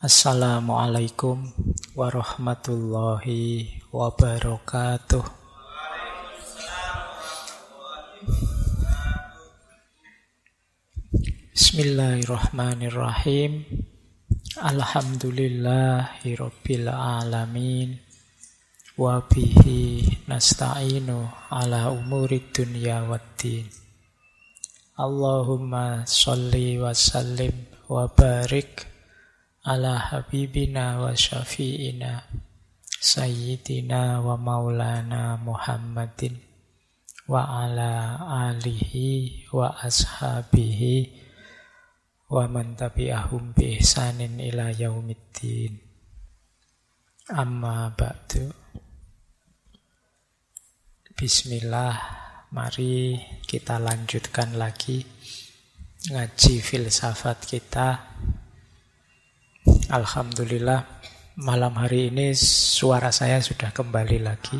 Assalamualaikum warahmatullahi wabarakatuh. Bismillahirrahmanirrahim. Alhamdulillahirabbil alamin. Wa bihi nasta'inu ala umurid dunya waddin. Allahumma sholli wa sallim wa barik ala habibina wa syafi'ina sayyidina wa maulana Muhammadin wa ala alihi wa ashabihi wa man tabi'ahum bi ihsanin ila yaumiddin. Amma ba'du. Bismillah, mari kita lanjutkan lagi ngaji filsafat kita. Alhamdulillah, malam hari ini suara saya sudah kembali lagi.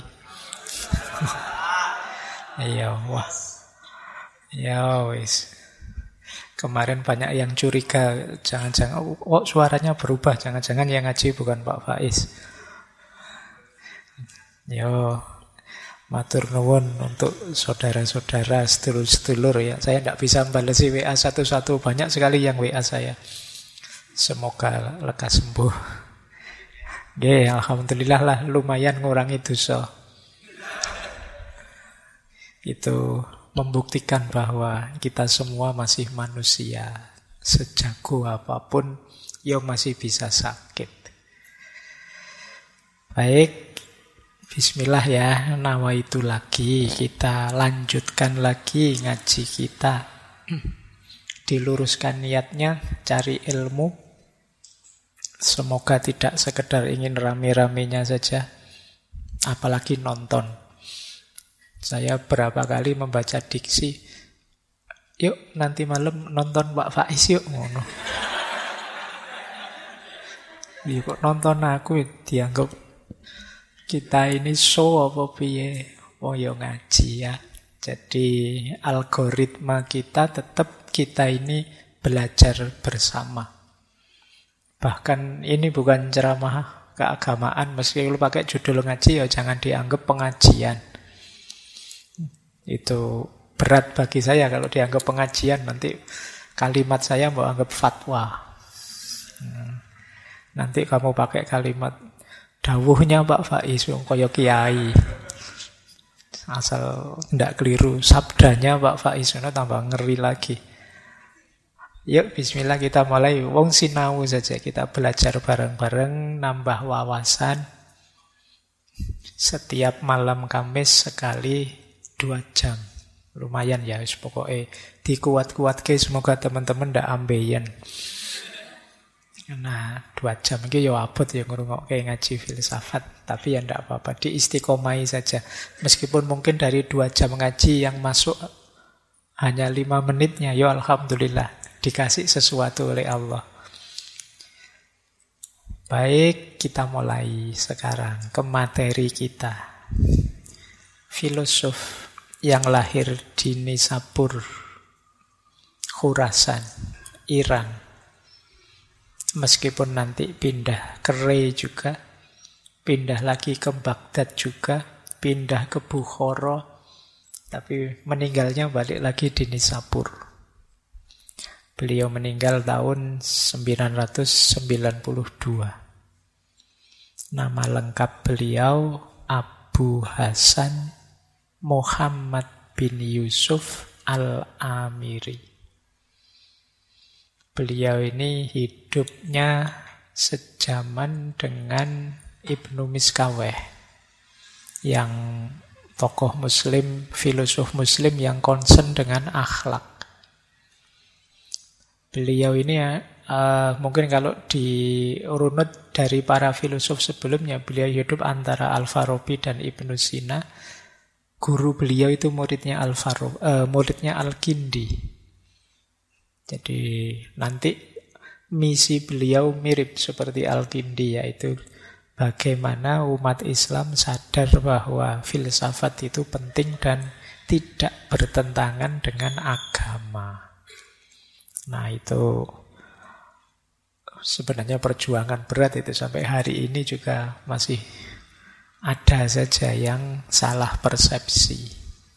Ya, wah. Ya wis. Kemarin banyak yang curiga, jangan-jangan suaranya berubah, jangan-jangan yang ngaji bukan Pak Faiz. Yo, matur nuwun untuk saudara-saudara, sedulur-sedulur ya. Saya tidak bisa membalesi WA satu-satu, banyak sekali yang WA saya. Semoga lekas sembuh. Oke, alhamdulillah lah, lumayan ngurangi dosa. Itu membuktikan bahwa kita semua masih manusia. Sejago apapun, ya masih bisa sakit. Baik, bismillah ya, nawaitu lagi. Kita lanjutkan lagi ngaji kita. Diluruskan niatnya, cari ilmu. Semoga tidak sekedar ingin rame-ramenya saja, apalagi nonton. Saya berapa kali membaca diksi, yuk nanti malam nonton Pak Faiz yuk, ngono. Ya kok nonton aku dianggap kita ini show apa piye? Oh ya ngaji ya. Jadi algoritma kita tetap kita ini belajar bersama. Bahkan ini bukan ceramah keagamaan, meski lu pakai judul ngaji ya jangan dianggap pengajian. Itu berat bagi saya kalau dianggap pengajian, nanti kalimat saya mau anggap fatwa. Nanti kamu pakai kalimat dawuhnya Pak Faiz kaya kiai. Asal tidak keliru sabdanya Pak Faiz, tambah ngeri lagi. Yuk bismillah kita mulai. Wong sinau saja, kita belajar bareng-bareng, nambah wawasan. Setiap malam Kamis sekali 2 jam. Lumayan ya, pokoknya dikuat-kuat ke, semoga teman-teman ndak ambeien. Nah, 2 jam ini ya abot ya ngrungokke ngaji filsafat, tapi ya ndak apa-apa, diistiqomai saja. Meskipun mungkin dari 2 jam ngaji yang masuk hanya 5 menitnya, ya alhamdulillah. Dikasih sesuatu oleh Allah. Baik, kita mulai sekarang ke materi kita. Filosof yang lahir di Nisabur, Khurasan, Iran. Meskipun nanti pindah ke Rey juga, pindah lagi ke Baghdad juga, pindah ke Bukhara, tapi meninggalnya balik lagi di Nisabur. Beliau meninggal tahun 992. Nama lengkap beliau Abu Hasan Muhammad bin Yusuf Al-Amiri. Beliau ini hidupnya sejaman dengan Ibnu Miskaweh, yang tokoh muslim, filosof muslim yang concern dengan akhlak. Beliau ini mungkin kalau diurut dari para filosof sebelumnya, beliau hidup antara Al-Farabi dan Ibnu Sina. Guru beliau itu muridnya muridnya Al-Kindi. Jadi nanti misi beliau mirip seperti Al-Kindi, yaitu bagaimana umat Islam sadar bahwa filsafat itu penting dan tidak bertentangan dengan agama. Nah itu sebenarnya perjuangan berat itu sampai hari ini juga masih ada saja yang salah persepsi.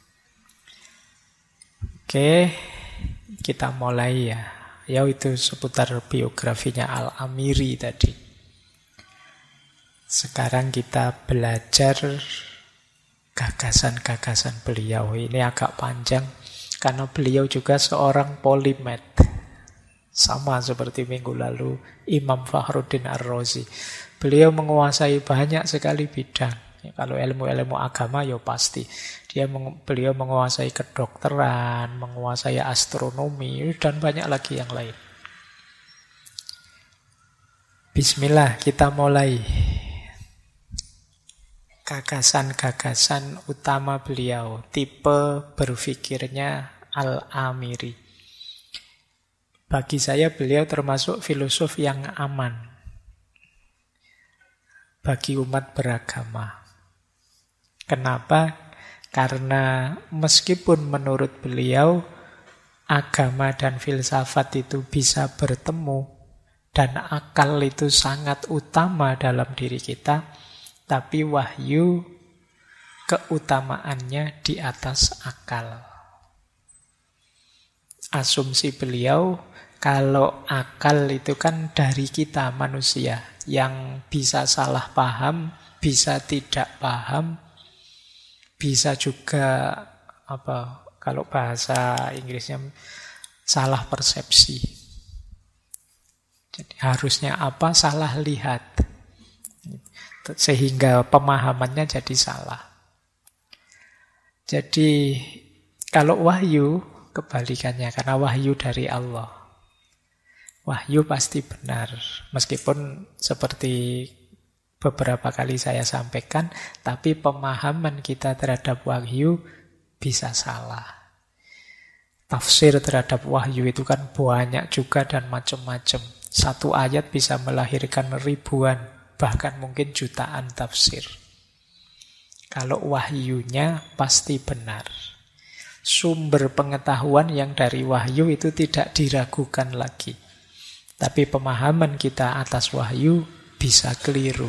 Oke, kita mulai ya. Ya itu seputar biografinya Al-Amiri tadi. Sekarang kita belajar gagasan-gagasan beliau. Ini agak panjang karena beliau juga seorang polimath. Sama seperti minggu lalu Imam Fakhruddin Ar-Razi. Beliau menguasai banyak sekali bidang. Ya, kalau ilmu-ilmu agama ya pasti. Beliau menguasai kedokteran, menguasai astronomi, dan banyak lagi yang lain. Bismillah, kita mulai. Gagasan-gagasan utama beliau, tipe berpikirnya Al-Amiri. Bagi saya beliau termasuk filosof yang aman bagi umat beragama. Kenapa? Karena meskipun menurut beliau agama dan filsafat itu bisa bertemu dan akal itu sangat utama dalam diri kita, tapi wahyu keutamaannya di atas akal. Asumsi beliau, kalau akal itu kan dari kita manusia yang bisa salah paham, bisa tidak paham, bisa juga kalau bahasa Inggrisnya salah persepsi. Jadi harusnya salah lihat. Sehingga pemahamannya jadi salah. Jadi kalau wahyu kebalikannya, karena wahyu dari Allah. Wahyu pasti benar, meskipun seperti beberapa kali saya sampaikan, tapi pemahaman kita terhadap wahyu bisa salah. Tafsir terhadap wahyu itu kan banyak juga dan macam-macam. Satu ayat bisa melahirkan ribuan, bahkan mungkin jutaan tafsir. Kalau wahyunya pasti benar. Sumber pengetahuan yang dari wahyu itu tidak diragukan lagi. Tapi pemahaman kita atas wahyu bisa keliru.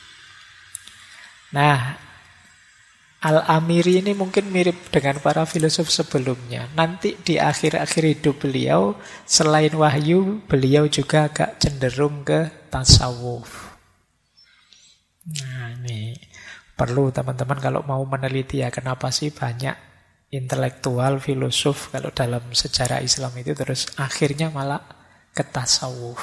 Nah, Al-Amiri ini mungkin mirip dengan para filosof sebelumnya. Nanti di akhir-akhir hidup beliau, selain wahyu, beliau juga agak cenderung ke tasawuf. Nah, ini perlu teman-teman kalau mau meneliti ya, kenapa sih banyak intelektual, filosof kalau dalam sejarah Islam itu terus akhirnya malah ke tasawuf.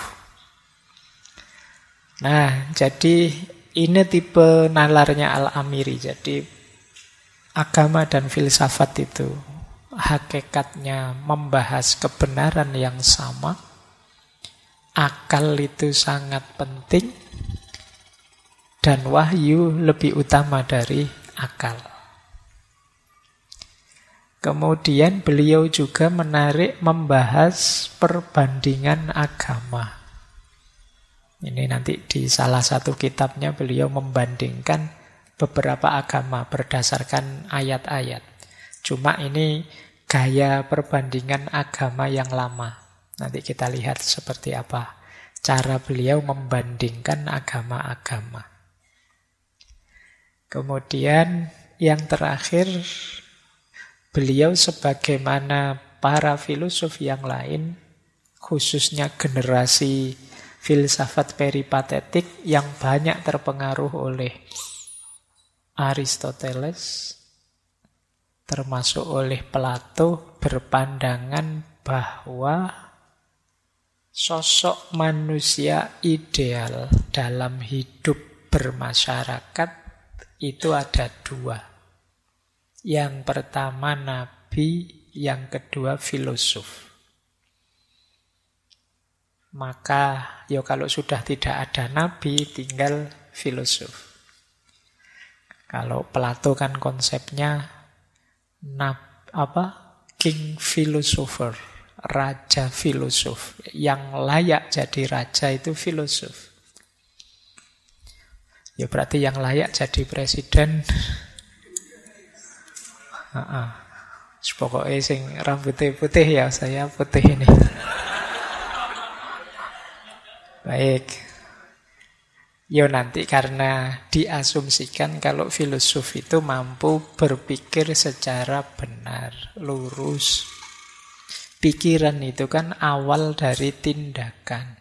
Nah, jadi ini tipe nalarnya Al-Amiri. Jadi agama dan filsafat itu hakikatnya membahas kebenaran yang sama. Akal itu sangat penting. Dan wahyu lebih utama dari akal. Kemudian beliau juga membahas perbandingan agama. Ini nanti di salah satu kitabnya beliau membandingkan beberapa agama berdasarkan ayat-ayat. Cuma ini gaya perbandingan agama yang lama. Nanti kita lihat seperti apa cara beliau membandingkan agama-agama. Kemudian yang terakhir, beliau sebagaimana para filosof yang lain, khususnya generasi filsafat peripatetik yang banyak terpengaruh oleh Aristoteles, termasuk oleh Plato, berpandangan bahwa sosok manusia ideal dalam hidup bermasyarakat itu ada dua. Yang pertama nabi, yang kedua filosof. Maka kalau sudah tidak ada nabi, tinggal filosof. Kalau Plato kan konsepnya king philosopher, raja filosof. Yang layak jadi raja itu filosof. Ya berarti yang layak jadi presiden. Pokoknya sing rambutnya putih ya, saya putih ini. Baik. Yo nanti karena diasumsikan kalau filosof itu mampu berpikir secara benar, lurus. Pikiran itu kan awal dari tindakan.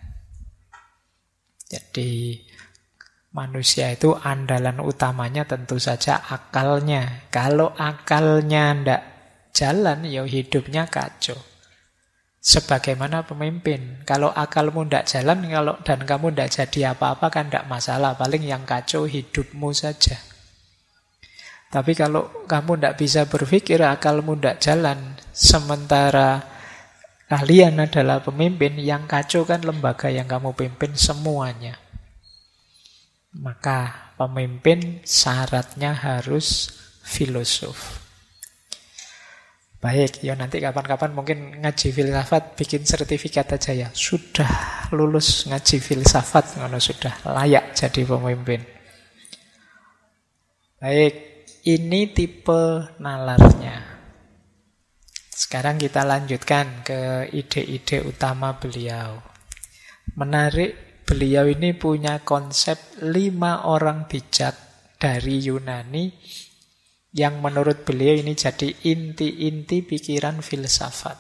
Jadi manusia itu andalan utamanya tentu saja akalnya. Kalau akalnya ndak jalan, ya hidupnya kacau. Sebagaimana pemimpin, kalau akalmu ndak jalan dan kamu ndak jadi apa-apa kan ndak masalah. Paling yang kacau hidupmu saja. Tapi kalau kamu ndak bisa berpikir, akalmu ndak jalan, sementara kalian adalah pemimpin, yang kacau kan lembaga yang kamu pimpin semuanya. Maka pemimpin syaratnya harus filosof. Baik, ya nanti kapan-kapan mungkin ngaji filsafat bikin sertifikat aja ya. Sudah lulus ngaji filsafat, sudah layak jadi pemimpin. Baik, ini tipe nalarnya. Sekarang kita lanjutkan ke ide-ide utama beliau. Menarik, beliau ini punya konsep 5 orang bijak dari Yunani yang menurut beliau ini jadi inti-inti pikiran filsafat.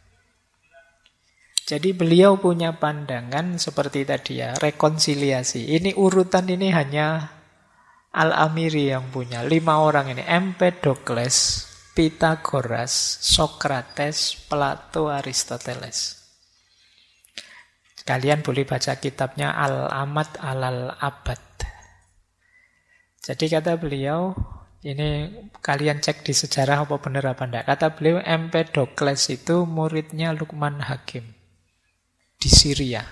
Jadi beliau punya pandangan seperti tadi ya, rekonsiliasi. Ini urutan ini hanya Al-Amiri yang punya. 5 orang ini, Empedokles, Pythagoras, Socrates, Plato, Aristoteles. Kalian boleh baca kitabnya Al-Amad Alal-Abad. Jadi kata beliau, ini kalian cek di sejarah apa benar apa enggak. Kata beliau Empedokles itu muridnya Luqman Hakim di Syria.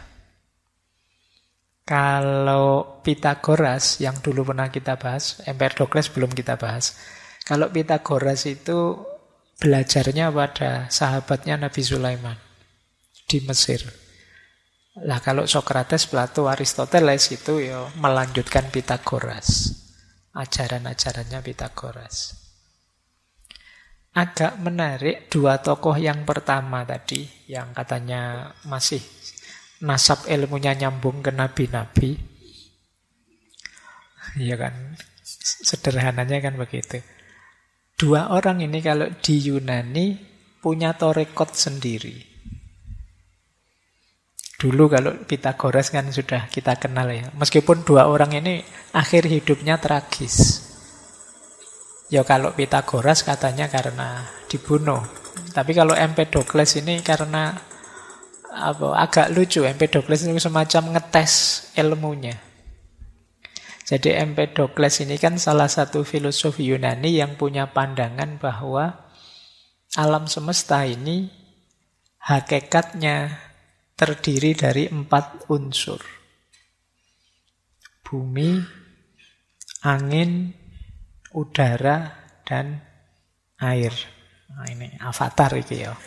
Kalau Pythagoras yang dulu pernah kita bahas, Empedokles belum kita bahas. Kalau Pythagoras itu belajarnya pada sahabatnya Nabi Sulaiman di Mesir. Lah kalau Socrates, Plato, Aristoteles itu ya melanjutkan Pythagoras. Ajaran-ajarannya Pythagoras. Agak menarik 2 tokoh yang pertama tadi, yang katanya masih nasab ilmunya nyambung ke nabi-nabi. Iya kan, sederhananya kan begitu. 2 orang ini kalau di Yunani punya torekot sendiri. Dulu kalau Pythagoras kan sudah kita kenal ya. Meskipun 2 orang ini akhir hidupnya tragis. Ya kalau Pythagoras katanya karena dibunuh. Tapi kalau Empedokles ini karena agak lucu. Empedokles itu semacam ngetes ilmunya. Jadi Empedokles ini kan salah satu filosof Yunani yang punya pandangan bahwa alam semesta ini hakikatnya terdiri dari 4 unsur. Bumi, angin, udara, dan air. Nah, ini avatar ini ya.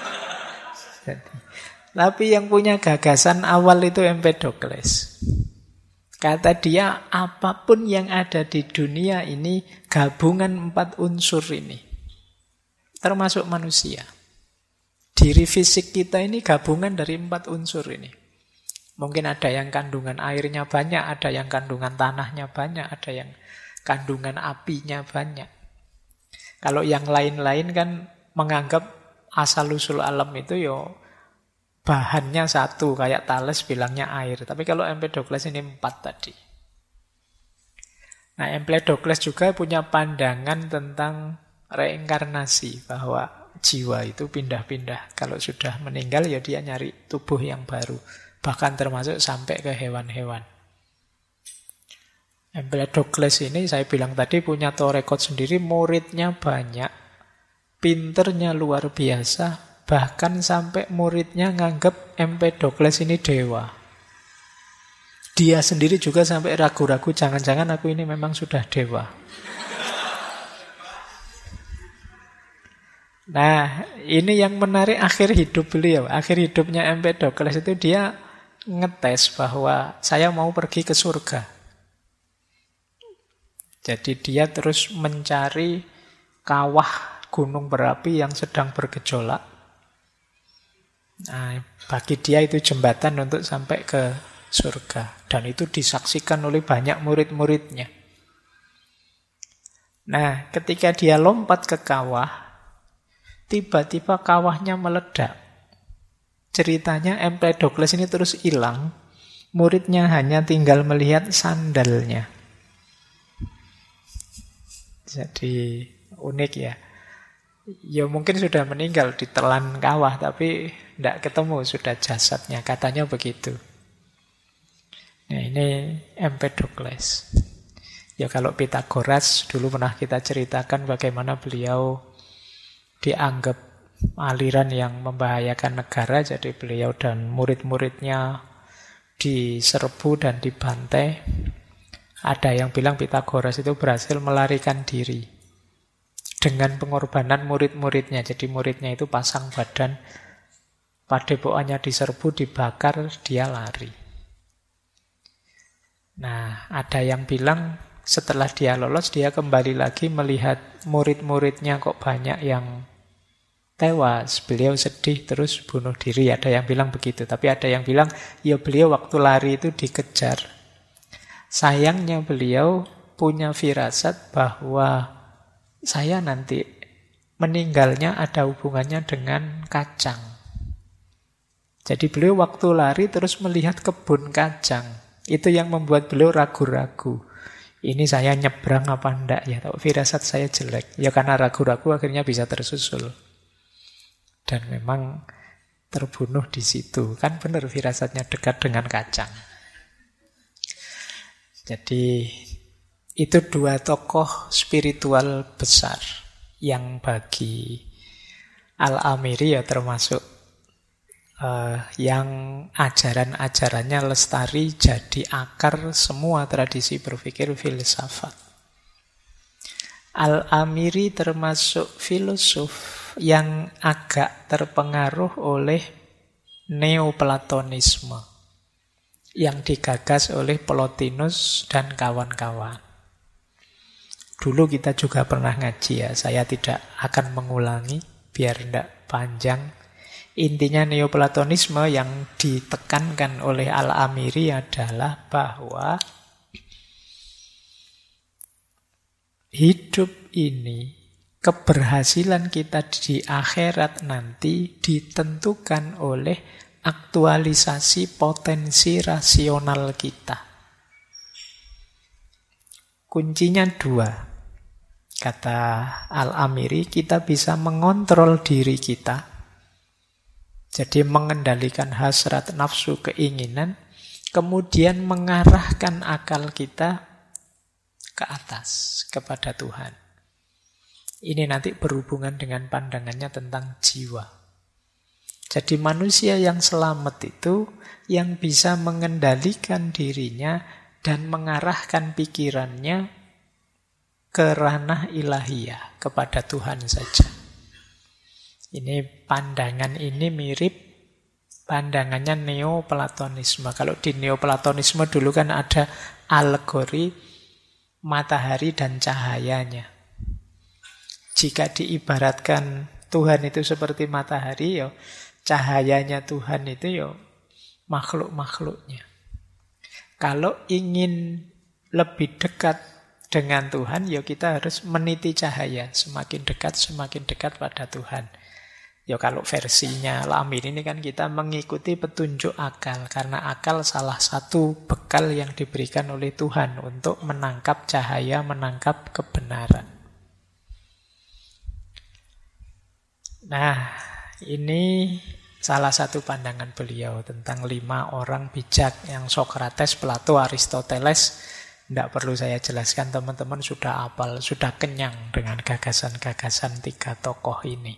Tapi yang punya gagasan awal itu Empedokles. Kata dia, apapun yang ada di dunia ini gabungan 4 unsur ini. Termasuk manusia. Diri fisik kita ini gabungan dari 4 unsur ini. Mungkin ada yang kandungan airnya banyak, ada yang kandungan tanahnya banyak, ada yang kandungan apinya banyak. Kalau yang lain-lain kan menganggap asal-usul alam itu yo bahannya satu, kayak Thales bilangnya air. Tapi kalau Empedokles ini 4 tadi. Nah, Empedokles juga punya pandangan tentang reinkarnasi, bahwa jiwa itu pindah-pindah. Kalau sudah meninggal ya dia nyari tubuh yang baru. Bahkan termasuk sampai ke hewan-hewan. Empedokles ini saya bilang tadi punya torekot sendiri, muridnya banyak, pinternya luar biasa, bahkan sampai muridnya nganggep Empedokles ini dewa. Dia sendiri juga sampai ragu-ragu, jangan-jangan aku ini memang sudah dewa. Nah, ini yang menarik akhir hidup beliau. Akhir hidupnya Empedokles itu dia ngetes bahwa saya mau pergi ke surga. Jadi dia terus mencari kawah gunung berapi yang sedang bergejolak. Nah, bagi dia itu jembatan untuk sampai ke surga. Dan itu disaksikan oleh banyak murid-muridnya. Nah, ketika dia lompat ke kawah, tiba-tiba kawahnya meledak. Ceritanya Empedokles ini terus hilang. Muridnya hanya tinggal melihat sandalnya. Jadi unik ya. Ya mungkin sudah meninggal ditelan kawah, tapi tidak ketemu sudah jasadnya. Katanya begitu. Nah ini Empedokles. Ya kalau Pythagoras dulu pernah kita ceritakan bagaimana beliau dianggap aliran yang membahayakan negara. Jadi beliau dan murid-muridnya diserbu dan dibantai. Ada yang bilang Pythagoras itu berhasil melarikan diri dengan pengorbanan murid-muridnya. Jadi muridnya itu pasang badan, padepokannya diserbu, dibakar, dia lari. Nah, ada yang bilang setelah dia lolos, dia kembali lagi melihat murid-muridnya kok banyak yang tewas. Beliau sedih terus bunuh diri. Ada yang bilang begitu. Tapi ada yang bilang, ya beliau waktu lari itu dikejar. Sayangnya beliau punya firasat bahwa saya nanti meninggalnya ada hubungannya dengan kacang. Jadi beliau waktu lari terus melihat kebun kacang. Itu yang membuat beliau ragu-ragu. Ini saya nyebrang apa enggak ya? Tapi firasat saya jelek. Ya karena ragu-ragu akhirnya bisa tersusul. Dan memang terbunuh di situ. Kan benar firasatnya dekat dengan kacang. Jadi itu dua tokoh spiritual besar yang bagi Al-Amiri ya termasuk yang ajaran-ajarannya lestari jadi akar semua tradisi berpikir filsafat. Al-Amiri termasuk filosof yang agak terpengaruh oleh Neoplatonisme yang digagas oleh Plotinus dan kawan-kawan. Dulu kita juga pernah ngaji ya, saya tidak akan mengulangi biar tidak panjang. Intinya Neoplatonisme yang ditekankan oleh Al-Amiri adalah bahwa hidup ini, keberhasilan kita di akhirat nanti ditentukan oleh aktualisasi potensi rasional kita. Kuncinya dua. Kata Al-Amiri, kita bisa mengontrol diri kita. Jadi mengendalikan hasrat, nafsu, keinginan. Kemudian mengarahkan akal kita ke atas, kepada Tuhan. Ini nanti berhubungan dengan pandangannya tentang jiwa. Jadi manusia yang selamat itu yang bisa mengendalikan dirinya dan mengarahkan pikirannya ke ranah ilahiyah, kepada Tuhan saja. Ini pandangan ini mirip pandangannya Neoplatonisme. Kalau di Neoplatonisme dulu kan ada alegori matahari dan cahayanya. Jika diibaratkan Tuhan itu seperti matahari, ya cahayanya Tuhan itu ya makhluk-makhluknya. Kalau ingin lebih dekat dengan Tuhan, ya kita harus meniti cahaya. Semakin dekat pada Tuhan. Ya kalau versinya Al-Amiri ini kan kita mengikuti petunjuk akal. Karena akal salah satu bekal yang diberikan oleh Tuhan untuk menangkap cahaya, menangkap kebenaran. Nah, ini salah satu pandangan beliau tentang 5 orang bijak yang Sokrates, Plato, Aristoteles. Tidak perlu saya jelaskan, teman-teman sudah hafal, sudah kenyang dengan gagasan-gagasan 3 tokoh ini.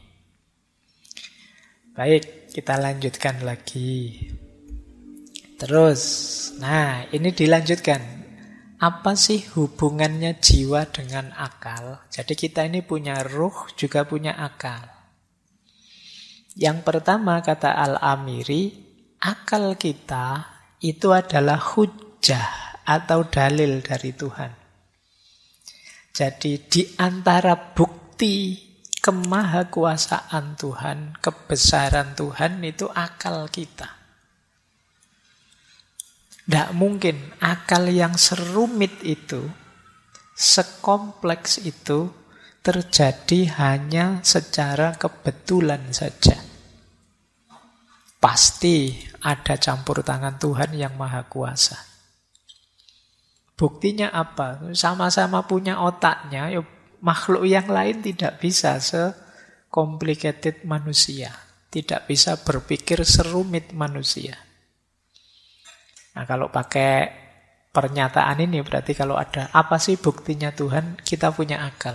Baik, kita lanjutkan lagi. Terus, nah ini dilanjutkan. Apa sih hubungannya jiwa dengan akal? Jadi kita ini punya ruh, juga punya akal. Yang pertama kata Al-Amiri, akal kita itu adalah hujjah atau dalil dari Tuhan. Jadi di antara bukti kemahakuasaan Tuhan, kebesaran Tuhan itu akal kita. Tidak mungkin akal yang serumit itu, sekompleks itu, terjadi hanya secara kebetulan saja. Pasti ada campur tangan Tuhan yang Maha Kuasa. Buktinya apa? Sama-sama punya otaknya, makhluk yang lain tidak bisa se-complicated manusia. Tidak bisa berpikir serumit manusia. Nah, kalau pakai pernyataan ini berarti kalau ada apa sih buktinya Tuhan, kita punya akal.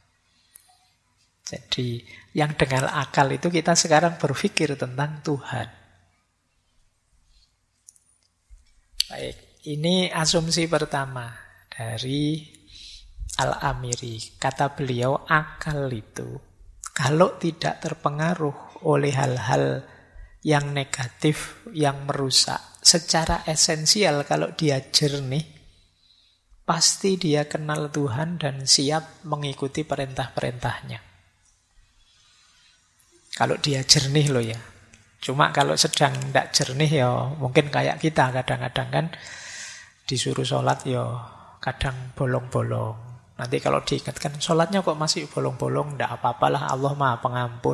Jadi yang dengan akal itu kita sekarang berpikir tentang Tuhan. Baik, ini asumsi pertama dari Al-Amiri. Kata beliau, akal itu kalau tidak terpengaruh oleh hal-hal yang negatif, yang merusak, secara esensial kalau dia jernih, pasti dia kenal Tuhan dan siap mengikuti perintah-perintahnya. Kalau dia jernih loh ya. Cuma kalau sedang tidak jernih ya mungkin kayak kita kadang-kadang kan disuruh sholat ya kadang bolong-bolong. Nanti kalau diingatkan sholatnya kok masih bolong-bolong, tidak apa-apalah, Allah Maha Pengampun.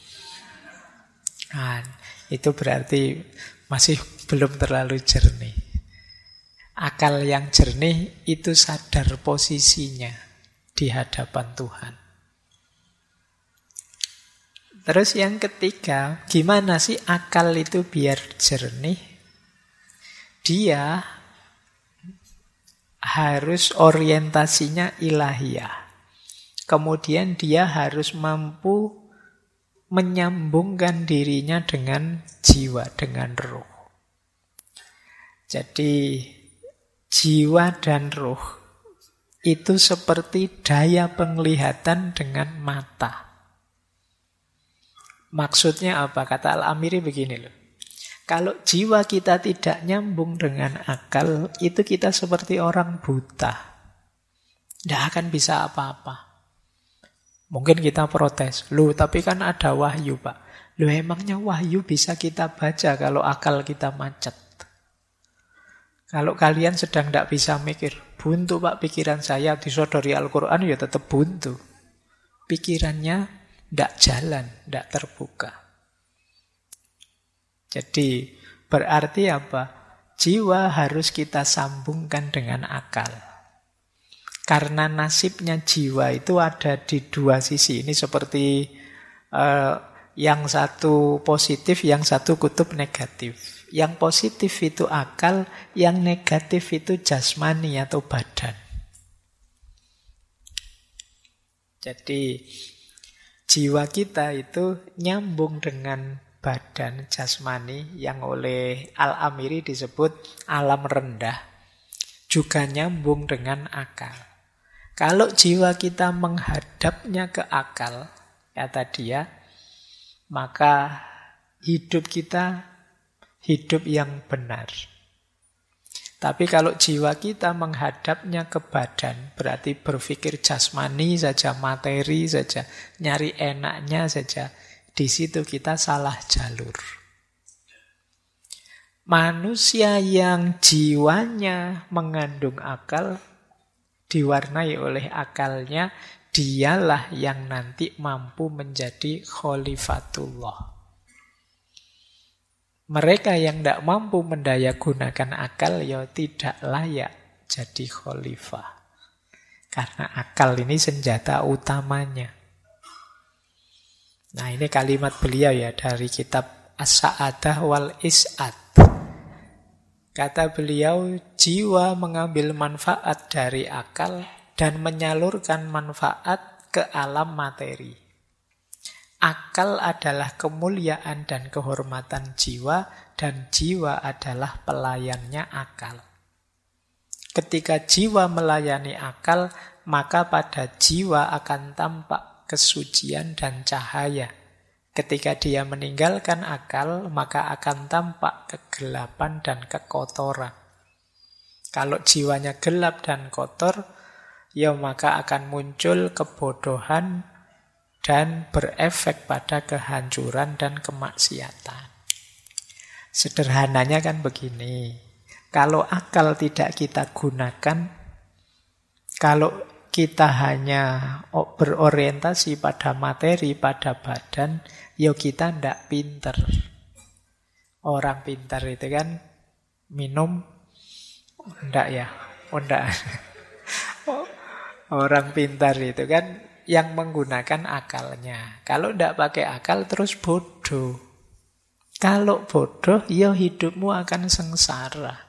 Nah, itu berarti masih belum terlalu jernih. Akal yang jernih itu sadar posisinya di hadapan Tuhan. Terus yang ketiga, gimana sih akal itu biar jernih? Dia harus orientasinya ilahiyah. Kemudian dia harus mampu menyambungkan dirinya dengan jiwa, dengan ruh. Jadi jiwa dan ruh itu seperti daya penglihatan dengan mata. Maksudnya apa? Kata Al-Amiri begini loh. Kalau jiwa kita tidak nyambung dengan akal, itu kita seperti orang buta. Tidak akan bisa apa-apa. Mungkin kita protes. Loh, tapi kan ada wahyu, Pak. Loh, emangnya wahyu bisa kita baca kalau akal kita macet? Kalau kalian sedang tidak bisa mikir, buntu Pak pikiran saya, disodori Al-Quran ya tetap buntu. Pikirannya tidak jalan, tidak terbuka. Jadi berarti apa? Jiwa harus kita sambungkan dengan akal. Karena nasibnya jiwa itu ada di dua sisi. Ini seperti yang satu positif, yang satu kutub negatif. Yang positif itu akal, yang negatif itu jasmani atau badan. Jadi jiwa kita itu nyambung dengan badan jasmani yang oleh Al-Amiri disebut alam rendah. Juga nyambung dengan akal. Kalau jiwa kita menghadapnya ke akal, kata dia, maka hidup kita hidup yang benar. Tapi kalau jiwa kita menghadapnya ke badan, berarti berpikir jasmani saja, materi saja, nyari enaknya saja, di situ kita salah jalur. Manusia yang jiwanya mengandung akal, diwarnai oleh akalnya, dialah yang nanti mampu menjadi khalifatullah. Mereka yang tidak mampu mendayagunakan akal, ya tidak layak jadi khalifah. Karena akal ini senjata utamanya. Nah, ini kalimat beliau ya dari kitab As-Sa'adah wal Is'ad. Kata beliau, jiwa mengambil manfaat dari akal dan menyalurkan manfaat ke alam materi. Akal adalah kemuliaan dan kehormatan jiwa, dan jiwa adalah pelayannya akal. Ketika jiwa melayani akal, maka pada jiwa akan tampak kesucian dan cahaya. Ketika dia meninggalkan akal, maka akan tampak kegelapan dan kekotoran. Kalau jiwanya gelap dan kotor, ya maka akan muncul kebodohan dan berefek pada kehancuran dan kemaksiatan. Sederhananya kan begini. Kalau akal tidak kita gunakan, kalau kita hanya berorientasi pada materi, pada badan, ya kita ndak pinter. Orang pintar itu kan minum, ndak ya? Oh ndak. Orang pintar itu kan yang menggunakan akalnya. Kalau ndak pakai akal terus bodoh. Kalau bodoh, ya hidupmu akan sengsara.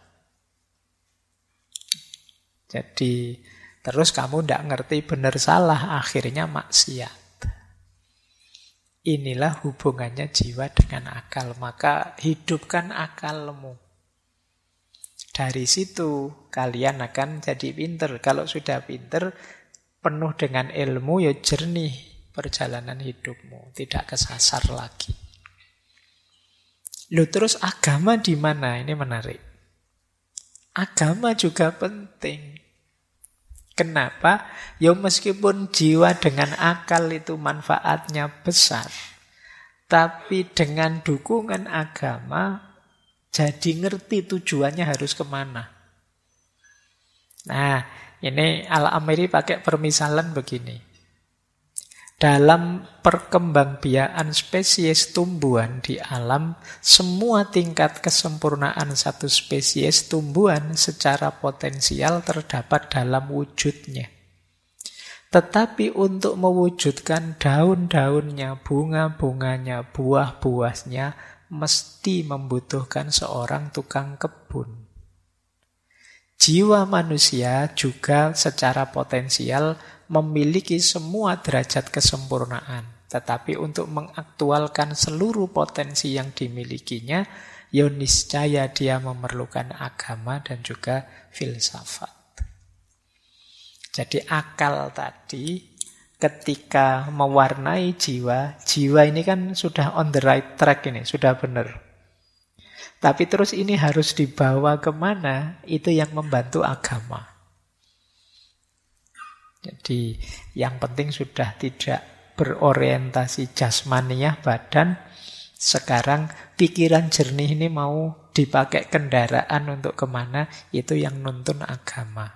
Jadi terus kamu ndak ngerti benar salah, akhirnya maksiat. Inilah hubungannya jiwa dengan akal. Maka hidupkan akalmu. Dari situ kalian akan jadi pinter. Kalau sudah pinter, penuh dengan ilmu, ya jernih perjalanan hidupmu. Tidak kesasar lagi. Loh, terus agama di mana? Ini menarik. Agama juga penting. Kenapa? Ya meskipun jiwa dengan akal itu manfaatnya besar, tapi dengan dukungan agama, jadi ngerti tujuannya harus kemana. Nah, ini Al-Amiri pakai permisalan begini. Dalam perkembangbiakan spesies tumbuhan di alam, semua tingkat kesempurnaan satu spesies tumbuhan secara potensial terdapat dalam wujudnya. Tetapi untuk mewujudkan daun-daunnya, bunga-bunganya, buah-buahnya, mesti membutuhkan seorang tukang kebun. Jiwa manusia juga secara potensial memiliki semua derajat kesempurnaan. Tetapi untuk mengaktualkan seluruh potensi yang dimilikinya, ya niscaya dia memerlukan agama dan juga filsafat. Jadi akal tadi ketika mewarnai jiwa, jiwa ini kan sudah on the right track ini, sudah benar. Tapi terus ini harus dibawa kemana, itu yang membantu agama. Jadi yang penting sudah tidak berorientasi jasmaniah badan. Sekarang pikiran jernih ini mau dipakai kendaraan untuk kemana, itu yang nuntun agama.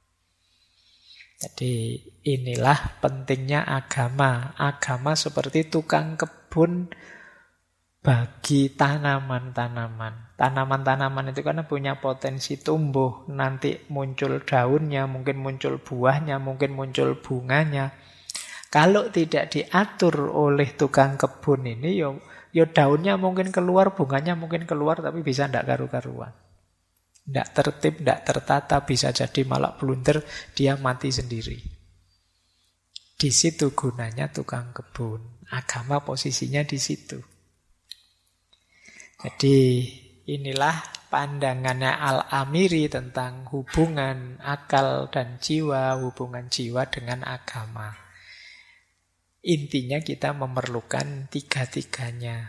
Jadi inilah pentingnya agama. Agama seperti tukang kebun bagi tanaman-tanaman. Tanaman-tanaman itu karena punya potensi tumbuh, nanti muncul daunnya, mungkin muncul buahnya, mungkin muncul bunganya. Kalau tidak diatur oleh tukang kebun ini, yo daunnya mungkin keluar, bunganya mungkin keluar, tapi bisa ndak karu-karuan. Ndak tertib, ndak tertata, bisa jadi malah blunder, dia mati sendiri. Di situ gunanya tukang kebun. Agama posisinya di situ. Jadi inilah pandangannya Al-Amiri tentang hubungan akal dan jiwa, hubungan jiwa dengan agama. Intinya kita memerlukan tiga-tiganya.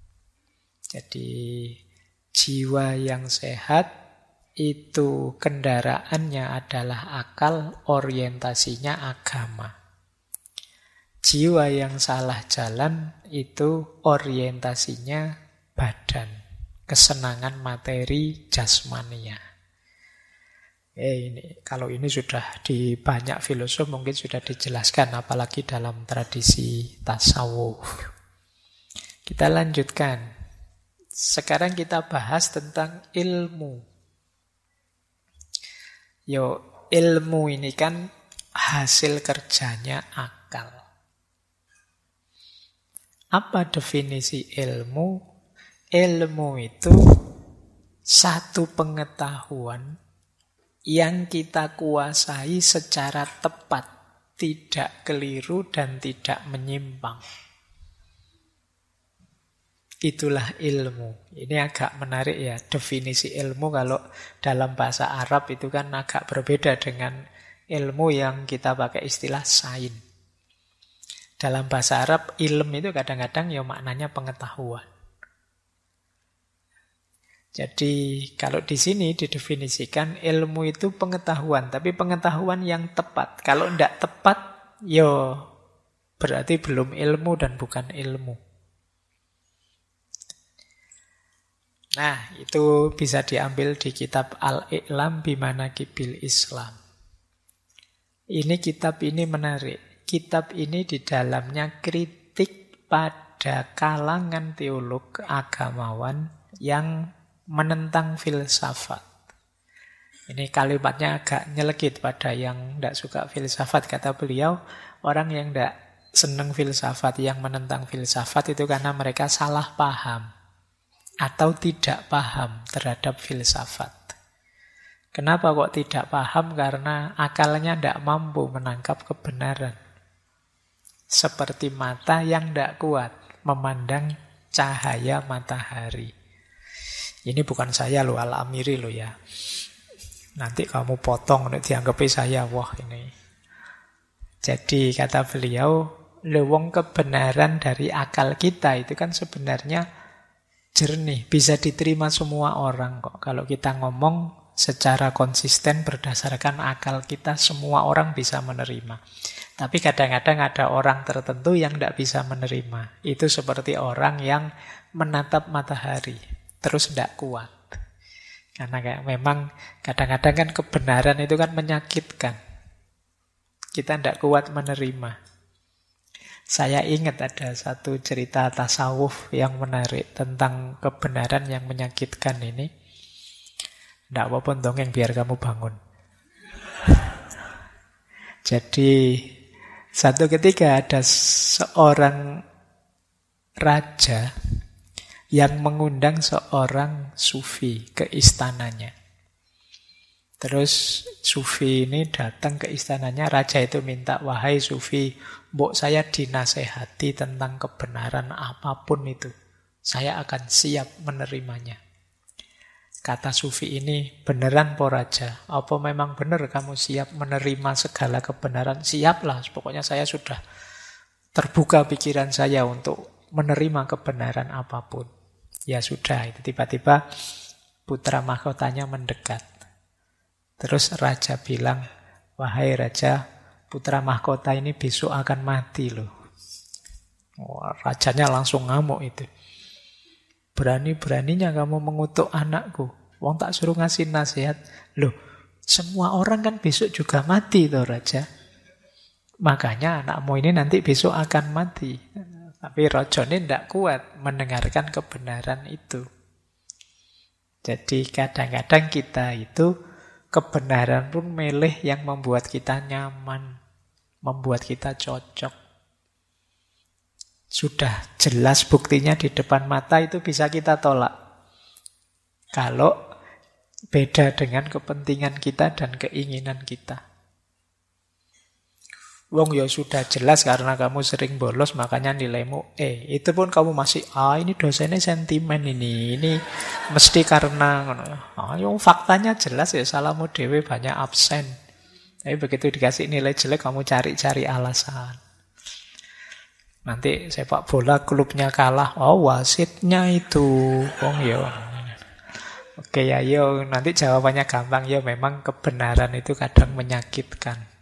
Jadi jiwa yang sehat itu kendaraannya adalah akal, orientasinya agama. Jiwa yang salah jalan itu orientasinya badan, kesenangan materi jasmania. Kalau ini sudah di banyak filosof mungkin sudah dijelaskan, apalagi dalam tradisi tasawuf. Kita lanjutkan. Sekarang kita bahas tentang ilmu. Ilmu ini kan hasil kerjanya akal. Apa definisi ilmu? Ilmu itu satu pengetahuan yang kita kuasai secara tepat, tidak keliru dan tidak menyimpang. Itulah ilmu. Ini agak menarik ya, definisi ilmu kalau dalam bahasa Arab itu kan agak berbeda dengan ilmu yang kita pakai istilah sains. Dalam bahasa Arab, ilm itu kadang-kadang ya maknanya pengetahuan. Jadi kalau di sini didefinisikan ilmu itu pengetahuan, tapi pengetahuan yang tepat. Kalau tidak tepat, yo berarti belum ilmu dan bukan ilmu. Nah, itu bisa diambil di kitab Al-I'lam Bimanaqibil Islam. Ini kitab ini menarik. Kitab ini di dalamnya kritik pada kalangan teolog agamawan yang menentang filsafat. Ini kalimatnya agak nyelekit pada yang tidak suka filsafat. Kata beliau, orang yang tidak senang filsafat, yang menentang filsafat itu karena mereka salah paham atau tidak paham terhadap filsafat. Kenapa kok tidak paham? Karena akalnya tidak mampu menangkap kebenaran. Seperti mata yang tidak kuat memandang cahaya matahari. Ini bukan saya loh, Al-Amiri loh ya. Nanti kamu potong, dianggapi saya, wah ini. Jadi kata beliau, lewong kebenaran dari akal kita itu kan sebenarnya jernih, bisa diterima semua orang kok. Kalau kita ngomong secara konsisten berdasarkan akal kita, semua orang bisa menerima. Tapi kadang-kadang ada orang tertentu yang tidak bisa menerima. Itu seperti orang yang menatap matahari, terus tidak kuat. Karena kayak memang kadang-kadang kan kebenaran itu kan menyakitkan. Kita tidak kuat menerima. Saya ingat ada satu cerita tasawuf yang menarik tentang kebenaran yang menyakitkan ini. Tidak apa-apa dongeng biar kamu bangun. Jadi satu ketika ada seorang raja yang mengundang seorang sufi ke istananya. Terus sufi ini datang ke istananya, raja itu minta, wahai sufi, mbok saya dinasehati tentang kebenaran apapun itu. Saya akan siap menerimanya. Kata sufi ini, beneran po raja? Apa memang benar kamu siap menerima segala kebenaran? Siaplah, pokoknya saya sudah terbuka pikiran saya untuk menerima kebenaran apapun. Ya sudah, itu tiba-tiba putra mahkotanya mendekat. Terus raja bilang, wahai raja, putra mahkota ini besok akan mati loh. Wah, rajanya langsung ngamuk itu. Berani-beraninya kamu mengutuk anakku. Wong tak suruh ngasih nasihat. Loh, semua orang kan besok juga mati toh raja. Makanya anakmu ini nanti besok akan mati. Tapi raja ini tidak kuat mendengarkan kebenaran itu. Jadi kadang-kadang kita itu kebenaran pun milih yang membuat kita nyaman, membuat kita cocok. Sudah jelas buktinya di depan mata, itu bisa kita tolak. Kalau beda dengan kepentingan kita dan keinginan kita. Wong ya sudah jelas karena kamu sering bolos makanya nilaimu E. Itu pun kamu masih ini dosennya sentimen ini mesti karena yang faktanya jelas ya salahmu dewe banyak absen. Tapi begitu dikasih nilai jelek kamu cari-cari alasan. Nanti sepak bola klubnya kalah, wasitnya itu. Wong ya. Oke ya, yo nanti jawabannya gampang ya, memang kebenaran itu kadang menyakitkan.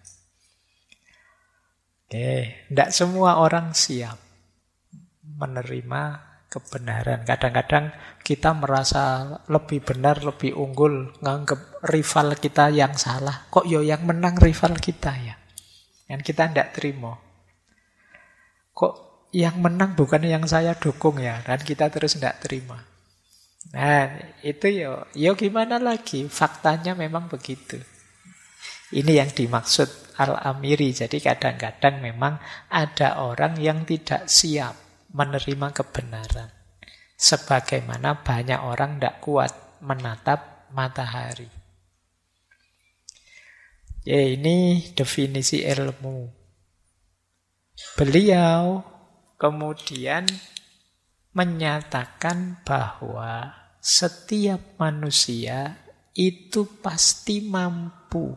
Tidak semua orang siap menerima kebenaran. Kadang-kadang kita merasa lebih benar, lebih unggul, nganggep rival kita yang salah. Kok yang menang rival kita ya? Yang kita tidak terima. Kok yang menang bukan yang saya dukung ya? Dan kita terus tidak terima. Nah, itu gimana lagi? Faktanya memang begitu. Ini yang dimaksud Al-Amiri. Jadi kadang-kadang memang ada orang yang tidak siap menerima kebenaran. Sebagaimana banyak orang tidak kuat menatap matahari. Ini definisi ilmu. Beliau kemudian menyatakan bahwa setiap manusia itu pasti mampu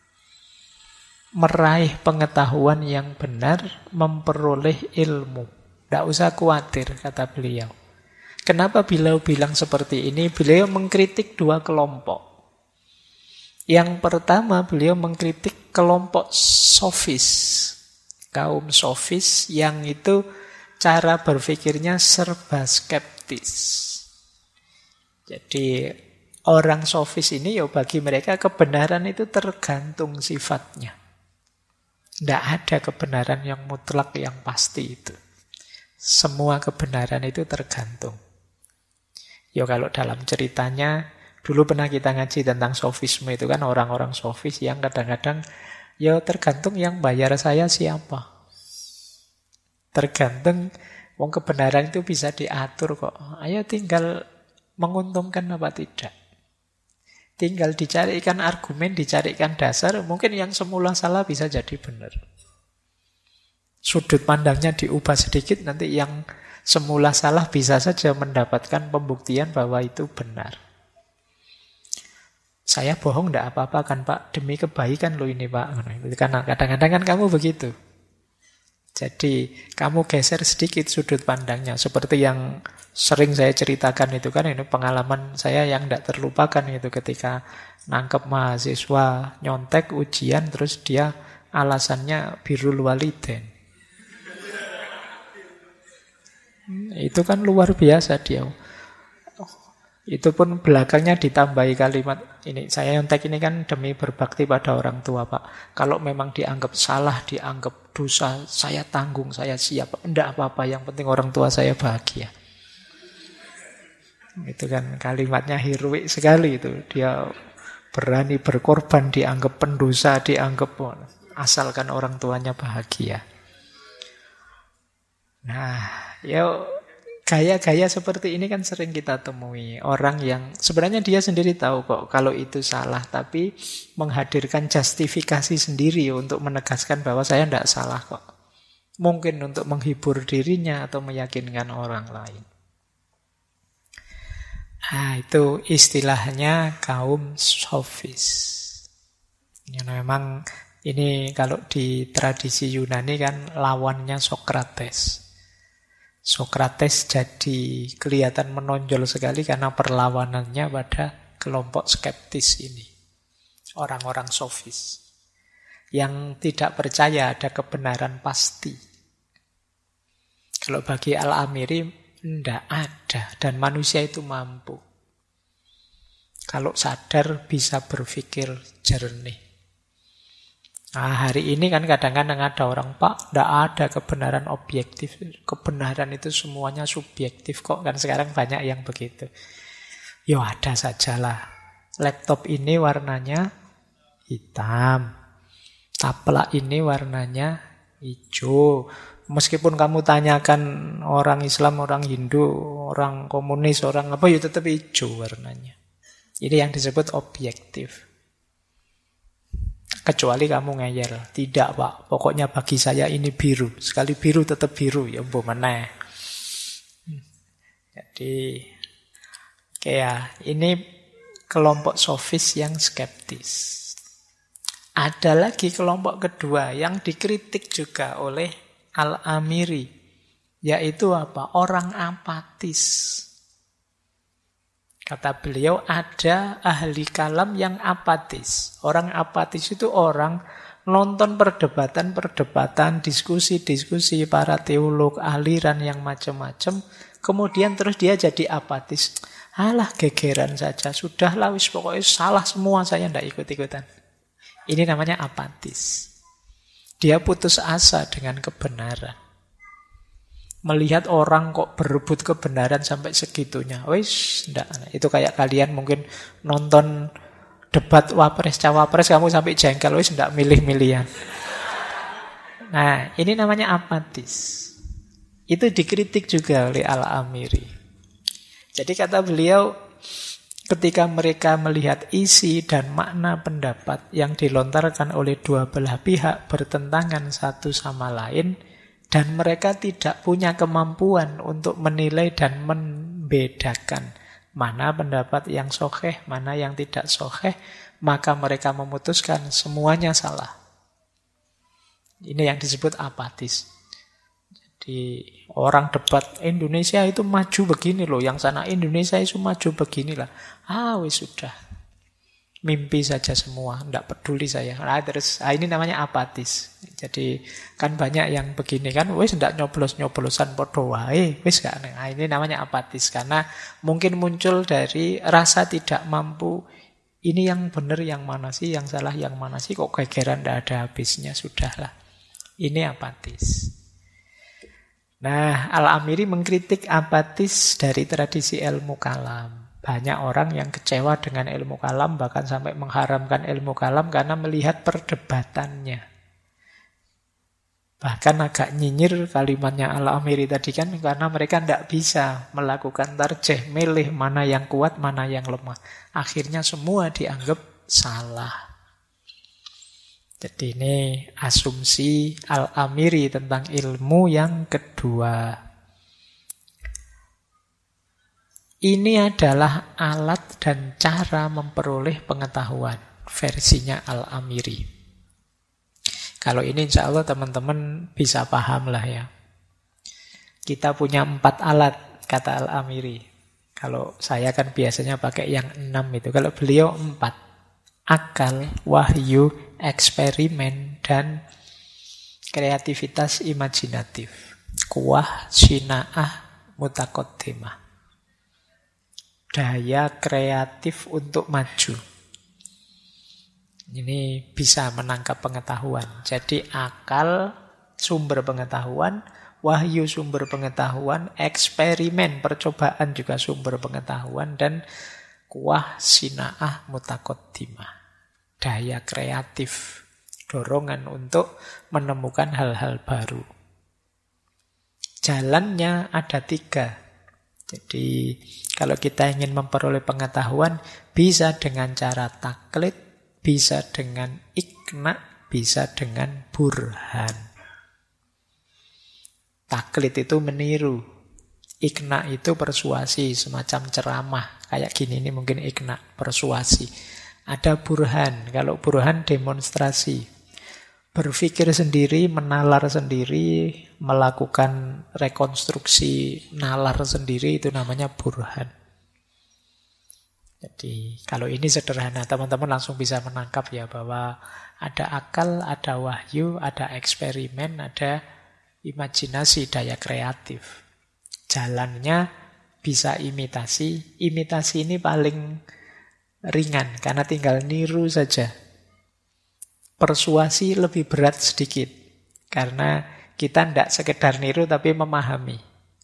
meraih pengetahuan yang benar, memperoleh ilmu. Tidak usah khawatir, kata beliau. Kenapa beliau bilang seperti ini? Beliau mengkritik dua kelompok. Yang pertama, beliau mengkritik kelompok sofis. Kaum sofis yang itu cara berpikirnya serba skeptis. Jadi orang sofis ini ya bagi mereka kebenaran itu tergantung sifatnya. Tidak ada kebenaran yang mutlak, yang pasti itu. Semua kebenaran itu tergantung. Ya kalau dalam ceritanya, dulu pernah kita ngaji tentang sofisme itu kan orang-orang sofis yang kadang-kadang ya tergantung yang bayar saya siapa. Tergantung, wong kebenaran itu bisa diatur kok. Ayo tinggal menguntungkan apa tidak. Tinggal dicarikan argumen, dicarikan dasar, mungkin yang semula salah bisa jadi benar. Sudut pandangnya diubah sedikit, nanti yang semula salah bisa saja mendapatkan pembuktian bahwa itu benar. Saya bohong tidak apa-apa kan Pak, demi kebaikan loh ini Pak. Karena kadang-kadang kan kamu begitu. Jadi kamu geser sedikit sudut pandangnya. Seperti yang sering saya ceritakan itu kan, ini pengalaman saya yang tidak terlupakan itu ketika nangkep mahasiswa nyontek ujian terus dia alasannya birrul walidain. Itu kan luar biasa dia. Itu pun belakangnya ditambahi kalimat ini. Saya nyontek ini kan demi berbakti pada orang tua Pak. Kalau memang dianggap salah, dianggap dosa, saya tanggung, saya siap. Tidak apa-apa, yang penting orang tua saya bahagia. Itu kan kalimatnya heroik sekali itu. Dia berani berkorban, dianggap pendosa, dianggap asalkan orang tuanya bahagia. Nah, ya gaya-gaya seperti ini kan sering kita temui. Orang yang sebenarnya dia sendiri tahu kok kalau itu salah, tapi menghadirkan justifikasi sendiri untuk menegaskan bahwa saya tidak salah kok. Mungkin untuk menghibur dirinya atau meyakinkan orang lain. Nah, itu istilahnya kaum sofis. Ya, memang ini kalau di tradisi Yunani kan lawannya Sokrates. Sokrates jadi kelihatan menonjol sekali karena perlawanannya pada kelompok skeptis ini. Orang-orang sofis. Yang tidak percaya ada kebenaran pasti. Kalau bagi Al-Amiri, tidak ada. Dan manusia itu mampu. Kalau sadar bisa berpikir jernih. Nah, hari ini kan kadang-kadang ada orang, Pak, tidak ada kebenaran objektif. Kebenaran itu semuanya subjektif kok. Kan sekarang banyak yang begitu. Ya ada sajalah. Laptop ini warnanya hitam. Taplak ini warnanya hijau. Meskipun kamu tanyakan orang Islam, orang Hindu, orang komunis, orang apa, ya tetap hijau warnanya. Ini yang disebut objektif. Kecuali kamu ngeyel. Tidak Pak, pokoknya bagi saya ini biru. Sekali biru tetap biru. Ya mbok meneh. Jadi ini kelompok sofis yang skeptis. Ada lagi kelompok kedua yang dikritik juga oleh Al-Amiri. Yaitu apa? Orang apatis. Kata beliau, ada ahli kalam yang apatis. Orang apatis itu orang nonton perdebatan-perdebatan, diskusi-diskusi para teolog, aliran yang macam-macam, kemudian terus dia jadi apatis. Alah, gegeran saja, sudahlah wis pokoknya salah semua, saya tidak ikut-ikutan. Ini namanya apatis. Dia putus asa dengan kebenaran. Melihat orang kok berebut kebenaran sampai segitunya. Wis, ndak. Itu kayak kalian mungkin nonton debat wapres cawapres kamu sampai jengkel, wis ndak milih-milihan. Nah, ini namanya apatis. Itu dikritik juga oleh Al-Amiri. Jadi kata beliau, ketika mereka melihat isi dan makna pendapat yang dilontarkan oleh dua belah pihak bertentangan satu sama lain, dan mereka tidak punya kemampuan untuk menilai dan membedakan mana pendapat yang sahih, mana yang tidak sahih, maka mereka memutuskan semuanya salah. Ini yang disebut apatis. Jadi orang debat Indonesia itu maju begini loh, yang sana Indonesia itu maju beginilah. Wis sudah. Mimpi saja semua, tidak peduli saya. Ini namanya apatis. Jadi kan banyak yang begini kan, wis ndak nyoblos-nyoblosan podo wae, wis gak. Nah, ini namanya apatis karena mungkin muncul dari rasa tidak mampu. Ini yang benar yang mana sih, yang salah yang mana sih, kok gegeran ndak ada habisnya, sudahlah. Ini apatis. Nah, Al-Amiri mengkritik apatis dari tradisi ilmu kalam. Banyak orang yang kecewa dengan ilmu kalam, bahkan sampai mengharamkan ilmu kalam karena melihat perdebatannya. Bahkan agak nyinyir kalimatnya Al-Amiri tadi kan, karena mereka tidak bisa melakukan tarjih, milih mana yang kuat, mana yang lemah. Akhirnya semua dianggap salah. Jadi ini asumsi Al-Amiri tentang ilmu yang kedua. Ini adalah alat dan cara memperoleh pengetahuan. Versinya Al-Amiri. Kalau ini insya Allah teman-teman bisa paham lah ya. Kita punya 4 alat, kata Al-Amiri. Kalau saya kan biasanya pakai yang 6 itu. Kalau beliau 4. Akal, wahyu, eksperimen, dan kreativitas imajinatif. Kuwah, sina'ah, mutakoddimah. Daya kreatif untuk maju. Ini bisa menangkap pengetahuan. Jadi akal, sumber pengetahuan, wahyu sumber pengetahuan, eksperimen, percobaan juga sumber pengetahuan, dan kuwah, sina'ah, mutakoddimah. Daya kreatif, dorongan untuk menemukan hal-hal baru. Jalannya ada 3. Jadi kalau kita ingin memperoleh pengetahuan, bisa dengan cara taklid, bisa dengan iqna, bisa dengan burhan. Taklid itu meniru, iqna itu persuasi, semacam ceramah. Kayak gini, ini mungkin iqna, persuasi. Ada burhan, kalau burhan demonstrasi. Berpikir sendiri, menalar sendiri, melakukan rekonstruksi, nalar sendiri, itu namanya burhan. Jadi kalau ini sederhana, teman-teman langsung bisa menangkap ya bahwa ada akal, ada wahyu, ada eksperimen, ada imajinasi, daya kreatif. Jalannya bisa imitasi. Imitasi ini paling ringan karena tinggal niru saja. Persuasi lebih berat sedikit karena kita tidak sekedar niru tapi memahami.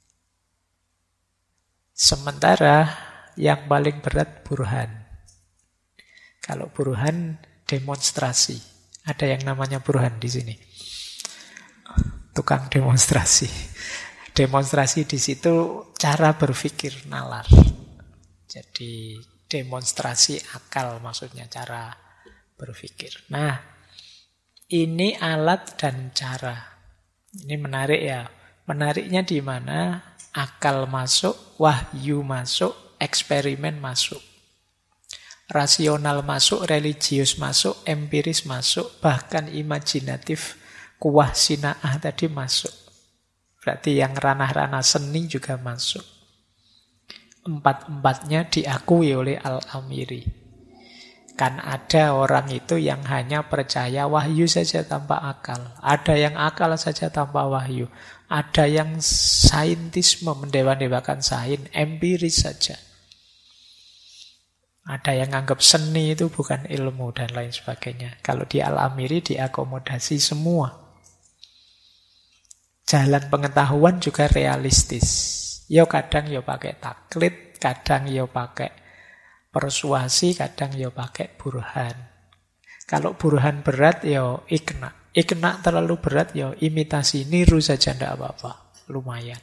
Sementara yang paling berat burhan. Kalau burhan demonstrasi. Ada yang namanya burhan di sini. Tukang demonstrasi. Demonstrasi di situ cara berpikir nalar. Jadi demonstrasi akal maksudnya, cara berpikir. Nah, ini alat dan cara. Ini menarik ya. Menariknya di mana? Akal masuk, wahyu masuk, eksperimen masuk. Rasional masuk, religius masuk, empiris masuk, bahkan imajinatif, kuwah sina'ah tadi masuk. Berarti yang ranah-ranah seni juga masuk. 4-4-nya diakui oleh Al-Amiri. Kan ada orang itu yang hanya percaya wahyu saja tanpa akal. Ada yang akal saja tanpa wahyu. Ada yang saintisme, mendewa-dewakan sains, empiris saja. Ada yang anggap seni itu bukan ilmu dan lain sebagainya. Kalau di Al-Amiri diakomodasi semua. Jalan pengetahuan juga realistis. Ya kadang ya pakai taklid, kadang ya pakai persuasi, kadang ya pakai burhan. Kalau burhan berat ya iqna. Iqna terlalu berat ya imitasi, niru saja tidak apa-apa. Lumayan.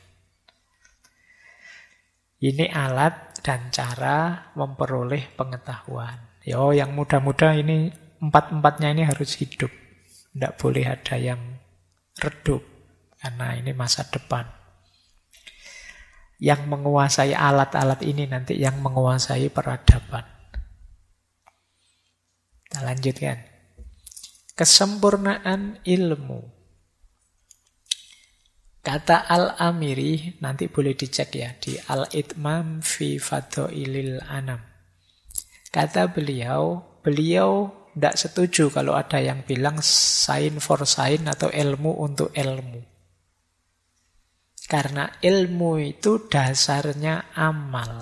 Ini alat dan cara memperoleh pengetahuan. Yo, yang muda-muda ini 4-4-nya ini harus hidup. Tidak boleh ada yang redup karena ini masa depan. Yang menguasai alat-alat ini nanti yang menguasai peradaban. Kita lanjutkan. Kesempurnaan ilmu. Kata Al-Amiri, nanti boleh dicek ya di Al-Itmam fi Fadhailil Anam. Kata beliau tidak setuju kalau ada yang bilang sign for sign atau ilmu untuk ilmu. Karena ilmu itu dasarnya amal.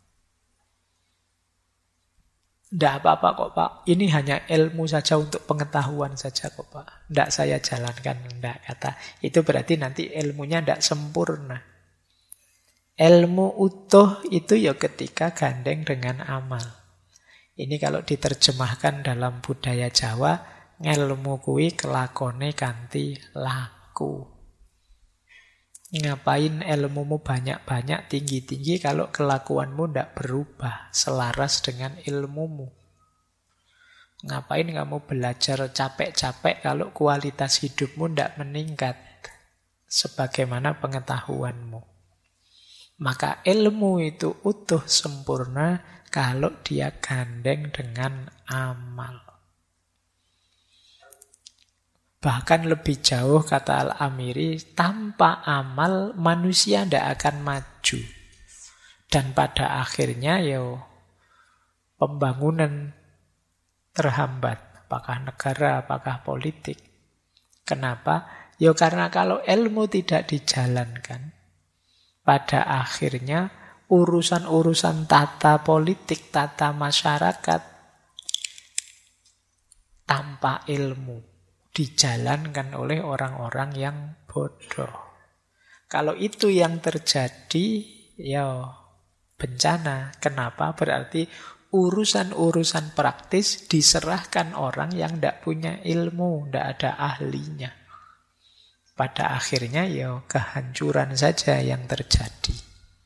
Tidak apa-apa kok Pak, ini hanya ilmu saja untuk pengetahuan saja kok Pak. Tidak saya jalankan, tidak kata. Itu berarti nanti ilmunya tidak sempurna. Ilmu utuh itu ya ketika gandeng dengan amal. Ini kalau diterjemahkan dalam budaya Jawa, ngelmu kuwi kelakone kanthi laku. Ngapain ilmumu banyak-banyak, tinggi-tinggi kalau kelakuanmu tidak berubah selaras dengan ilmumu? Ngapain kamu belajar capek-capek kalau kualitas hidupmu tidak meningkat sebagaimana pengetahuanmu? Maka ilmu itu utuh sempurna kalau dia gandeng dengan amal. Bahkan lebih jauh kata Al-Amiri, tanpa amal manusia tidak akan maju. Dan pada akhirnya pembangunan terhambat. Apakah negara, apakah politik. Kenapa? Karena kalau ilmu tidak dijalankan, pada akhirnya urusan-urusan tata politik, tata masyarakat tanpa ilmu dijalankan oleh orang-orang yang bodoh. Kalau itu yang terjadi, bencana. Kenapa? Berarti urusan-urusan praktis diserahkan orang yang tidak punya ilmu, tidak ada ahlinya. Pada akhirnya kehancuran saja yang terjadi.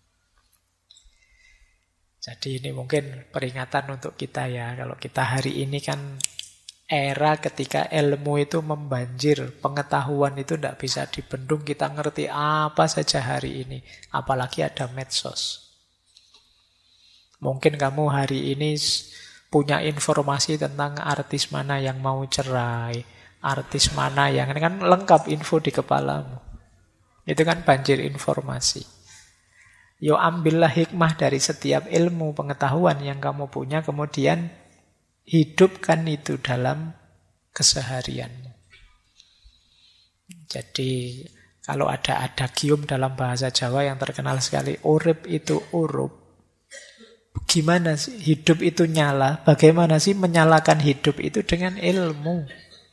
Jadi ini mungkin peringatan untuk kita ya. Kalau kita hari ini kan era ketika ilmu itu membanjir, pengetahuan itu tidak bisa dibendung, kita ngerti apa saja hari ini. Apalagi ada medsos. Mungkin kamu hari ini punya informasi tentang artis mana yang mau cerai, artis mana yang kan lengkap info di kepalamu. Itu kan banjir informasi. Ambillah hikmah dari setiap ilmu pengetahuan yang kamu punya, kemudian hidupkan itu dalam keseharianmu. Jadi kalau ada adagium dalam bahasa Jawa yang terkenal sekali, urip itu urup. Gimana sih hidup itu nyala? Bagaimana sih menyalakan hidup itu dengan ilmu?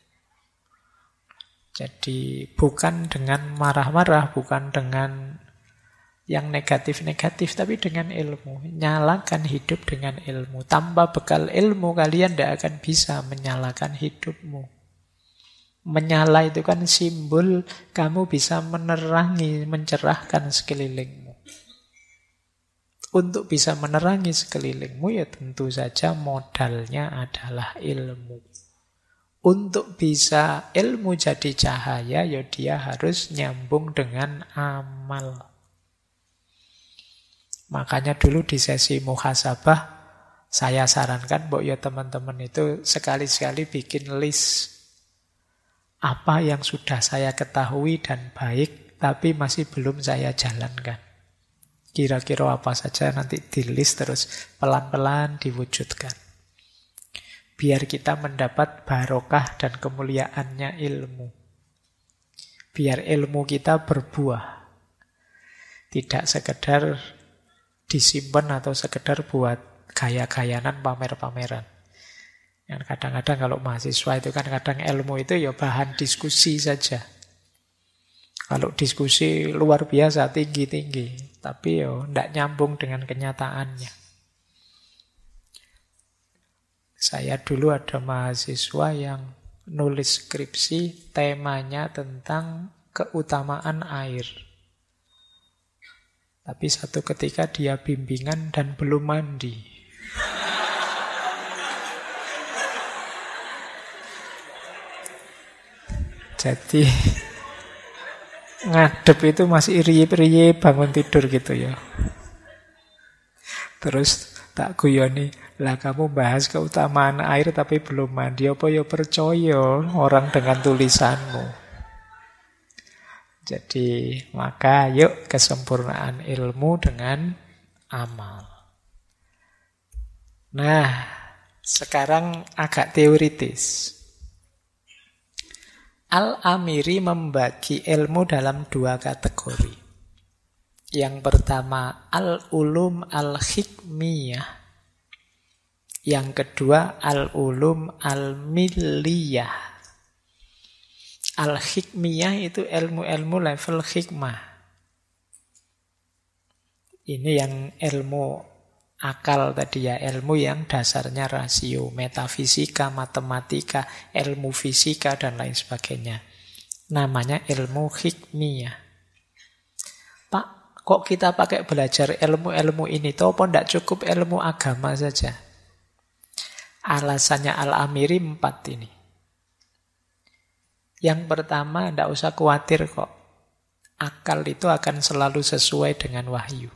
Jadi bukan dengan marah-marah, bukan dengan yang negatif-negatif, tapi dengan ilmu. Nyalakan hidup dengan ilmu. Tanpa bekal ilmu, kalian tidak akan bisa menyalakan hidupmu. Menyala itu kan simbol kamu bisa menerangi, mencerahkan sekelilingmu. Untuk bisa menerangi sekelilingmu, tentu saja modalnya adalah ilmu. Untuk bisa ilmu jadi cahaya, dia harus nyambung dengan amal. Makanya dulu di sesi muhasabah saya sarankan teman-teman itu sekali-sekali bikin list apa yang sudah saya ketahui dan baik tapi masih belum saya jalankan. Kira-kira apa saja nanti di list terus pelan-pelan diwujudkan. Biar kita mendapat barokah dan kemuliaannya ilmu. Biar ilmu kita berbuah. Tidak sekedar disimpan atau sekedar buat gaya-gayanan, pamer-pameran. Yang kadang-kadang kalau mahasiswa itu kan kadang ilmu itu bahan diskusi saja. Kalau diskusi luar biasa, tinggi-tinggi. Tapi tidak nyambung dengan kenyataannya. Saya dulu ada mahasiswa yang nulis skripsi temanya tentang keutamaan air. Tapi satu ketika dia bimbingan dan belum mandi. Jadi ngadep itu masih riye-riye bangun tidur gitu ya. Terus tak guyoni, lah kamu bahas keutamaan air tapi belum mandi, apa percaya orang dengan tulisanmu. Jadi maka yuk kesempurnaan ilmu dengan amal. Nah, Sekarang agak teoritis. Al-Amiri membagi ilmu dalam dua kategori. Yang pertama, al-ulum al-hikmiyah. Yang kedua, al-ulum al-milliyah. Al-hikmiyah itu ilmu-ilmu level hikmah. Ini yang ilmu akal tadi ya, ilmu yang dasarnya rasio, metafisika, matematika, ilmu fisika, dan lain sebagainya. Namanya ilmu hikmiyah. Pak, kok kita pakai belajar ilmu-ilmu ini? Toh apa tidak cukup ilmu agama saja? Alasannya Al-Amiri 4 ini. Yang pertama, tidak usah khawatir kok. Akal itu akan selalu sesuai dengan wahyu.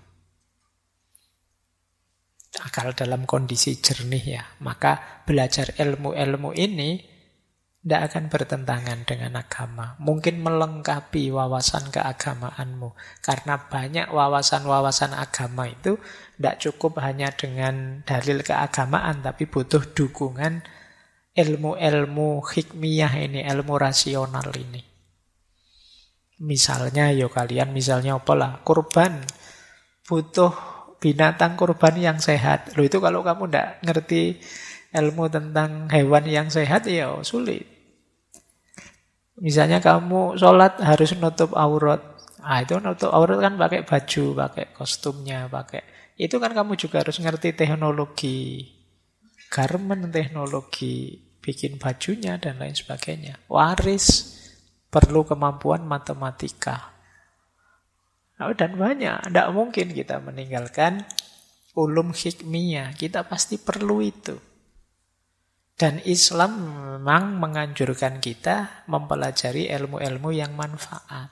Akal dalam kondisi jernih ya. Maka belajar ilmu-ilmu ini tidak akan bertentangan dengan agama. Mungkin melengkapi wawasan keagamaanmu. Karena banyak wawasan-wawasan agama itu tidak cukup hanya dengan dalil keagamaan, tapi butuh dukungan ilmu-ilmu hikmiyah ini, ilmu rasional ini. Misalnya, kalian misalnya apalah, kurban. Butuh binatang kurban yang sehat. Loh, itu kalau kamu tidak ngerti ilmu tentang hewan yang sehat, ya sulit. Misalnya kamu sholat harus nutup aurat. Itu nutup aurat kan pakai baju, pakai kostumnya, itu kan kamu juga harus ngerti teknologi garment, teknologi bikin bajunya, dan lain sebagainya. Waris perlu kemampuan matematika. Dan banyak, tidak mungkin kita meninggalkan ulum hikmiyah. Kita pasti perlu itu. Dan Islam memang menganjurkan kita mempelajari ilmu-ilmu yang manfaat.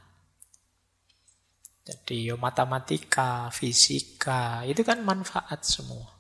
Jadi matematika, fisika, itu kan manfaat semua.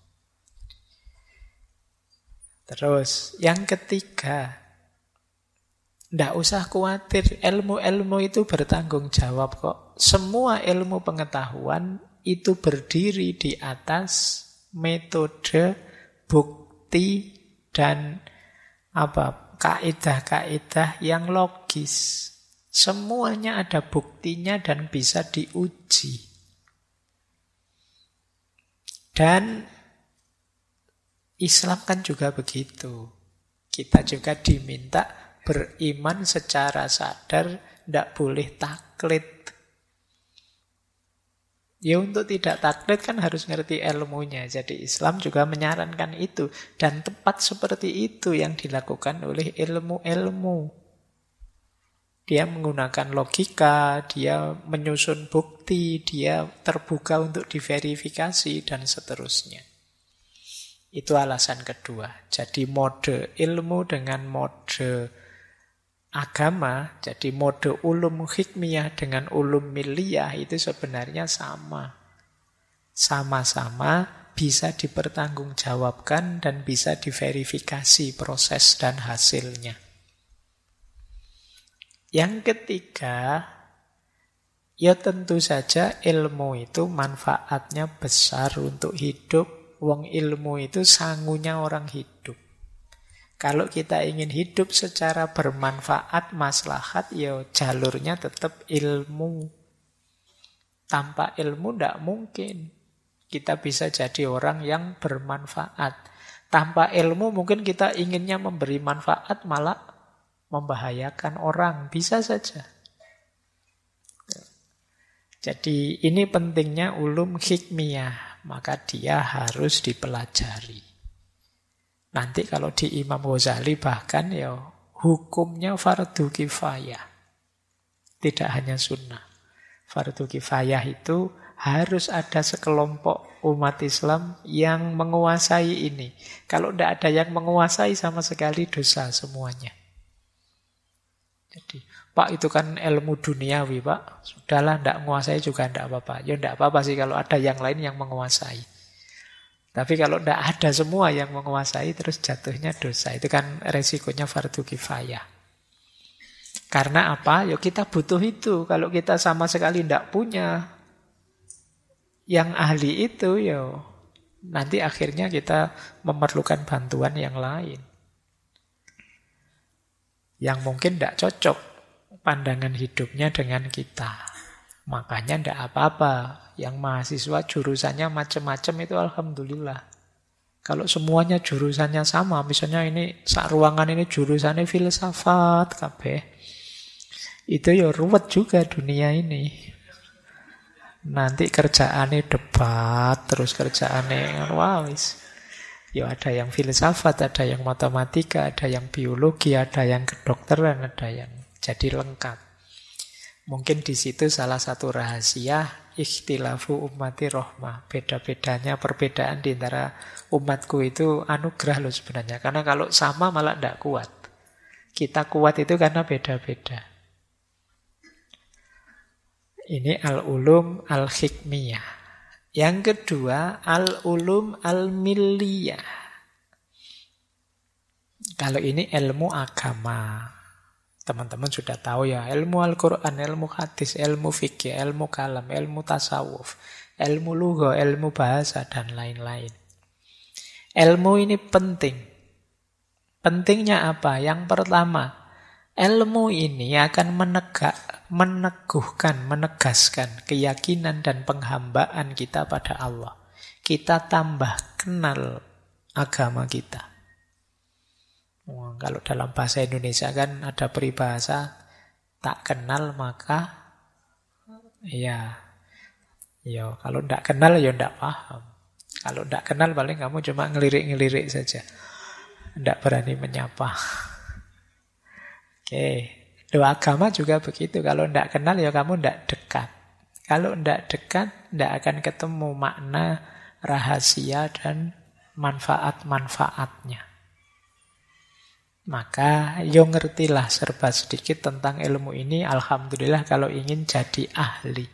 Terus yang ketiga, tidak usah khawatir, ilmu-ilmu itu bertanggung jawab kok. Semua ilmu pengetahuan itu berdiri di atas metode, bukti, dan kaidah-kaidah yang logis. Semuanya ada buktinya dan bisa diuji. Dan Islam kan juga begitu. Kita juga diminta beriman secara sadar, tidak boleh taklid. Ya untuk tidak taklid kan harus ngerti ilmunya. Jadi Islam juga menyarankan itu. Dan tepat seperti itu yang dilakukan oleh ilmu-ilmu. Dia menggunakan logika, dia menyusun bukti, dia terbuka untuk diverifikasi, dan seterusnya. Itu alasan kedua. Jadi mode ilmu dengan mode agama, jadi mode ulum hikmiyah dengan ulum milliyah itu sebenarnya sama. Sama-sama bisa dipertanggungjawabkan dan bisa diverifikasi proses dan hasilnya. Yang ketiga, ya tentu saja ilmu itu manfaatnya besar untuk hidup. Wong ilmu itu sangunya orang hidup. Kalau kita ingin hidup secara bermanfaat, maslahat, ya jalurnya tetap ilmu. Tanpa ilmu tidak mungkin kita bisa jadi orang yang bermanfaat. Tanpa ilmu mungkin kita inginnya memberi manfaat malah membahayakan orang. Bisa saja. Jadi ini pentingnya ulum hikmiyah. Maka dia harus dipelajari. Nanti kalau di Imam Ghazali bahkan ya hukumnya fardu kifayah. Tidak hanya sunnah. Fardu kifayah itu harus ada sekelompok umat Islam yang menguasai ini. Kalau tidak ada yang menguasai sama sekali dosa semuanya. Jadi, Pak itu kan ilmu duniawi Pak. Sudahlah, tidak menguasai juga tidak apa-apa. Ya tidak apa-apa sih kalau ada yang lain yang menguasai. Tapi kalau tidak ada semua yang menguasai, terus jatuhnya dosa. Itu kan resikonya fardu kifayah. Karena apa? Ya kita butuh itu. Kalau kita sama sekali tidak punya yang ahli itu, ya Nanti akhirnya kita memerlukan bantuan yang lain. Yang mungkin tidak cocok pandangan hidupnya dengan kita. Makanya tidak apa-apa. Yang mahasiswa jurusannya macam-macam itu alhamdulillah. Kalau semuanya jurusannya sama, misalnya ini sak ruangan ini jurusannya filsafat kabeh. Itu ya ruwet juga dunia ini. Nanti kerjaannya debat, terus kerjaannya wis. Ya ada yang filsafat, ada yang matematika, ada yang biologi, ada yang kedokteran, ada yang jadi lengkap. Mungkin di situ salah satu rahasia ikhtilafu ummati rahmah. Beda-bedanya perbedaan di antara umatku itu anugerah loh sebenarnya. Karena kalau sama malah tidak kuat. Kita kuat itu karena beda-beda. Ini al-ulum al-hikmiyah. Yang kedua, al-ulum al-milliyah. Kalau ini ilmu agama. Teman-teman sudah tahu ya, ilmu Al-Quran, ilmu hadis, ilmu fikih, ilmu kalam, ilmu tasawuf, ilmu lugha, ilmu bahasa, dan lain-lain. Ilmu ini penting. Pentingnya apa? Yang pertama, ilmu ini akan menegaskan keyakinan dan penghambaan kita pada Allah. Kita tambah kenal agama kita. Kalau dalam bahasa Indonesia kan ada peribahasa, tak kenal maka ya kalau tidak kenal ya tidak paham. Kalau tidak kenal paling kamu cuma ngelirik-ngelirik saja, tidak berani menyapa. Oke, doa agama juga begitu. Kalau tidak kenal ya kamu tidak dekat. Kalau tidak dekat, tidak akan ketemu makna, rahasia dan manfaat-manfaatnya. Maka yo ngertilah serba sedikit tentang ilmu ini, alhamdulillah kalau ingin jadi ahli.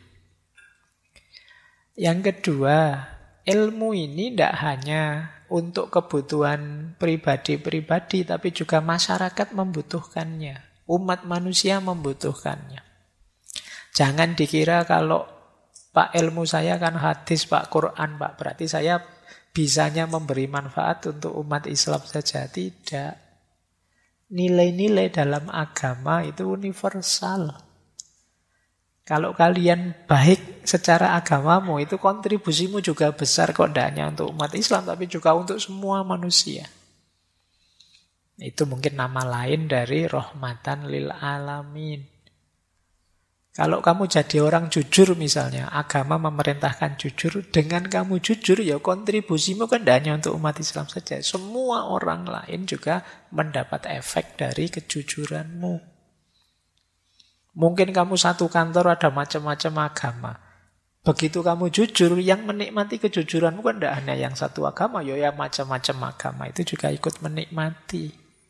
Yang kedua, ilmu ini tidak hanya untuk kebutuhan pribadi-pribadi, tapi juga masyarakat membutuhkannya. Umat manusia membutuhkannya. Jangan dikira kalau Pak ilmu saya kan hadis, Pak Quran, Pak berarti saya bisanya memberi manfaat untuk umat Islam saja. Tidak. Nilai-nilai dalam agama itu universal. Kalau kalian baik secara agamamu, itu kontribusimu juga besar kok, tidak hanya untuk umat Islam, tapi juga untuk semua manusia. Itu mungkin nama lain dari rahmatan lil alamin. Kalau kamu jadi orang jujur misalnya, agama memerintahkan jujur, dengan kamu jujur ya kontribusimu kan tidak hanya untuk umat Islam saja. Semua orang lain juga mendapat efek dari kejujuranmu. Mungkin kamu satu kantor ada macam-macam agama. Begitu kamu jujur, yang menikmati kejujuranmu kan tidak hanya yang satu agama, ya yang macam-macam agama itu juga ikut menikmati.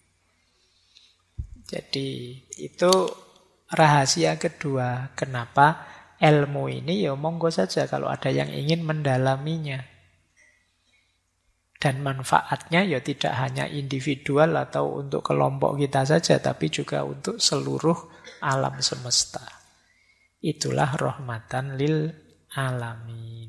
Jadi itu rahasia kedua, kenapa ilmu ini ya monggo saja kalau ada yang ingin mendalaminya. Dan manfaatnya ya tidak hanya individual atau untuk kelompok kita saja, tapi juga untuk seluruh alam semesta. Itulah rahmatan lil alamin.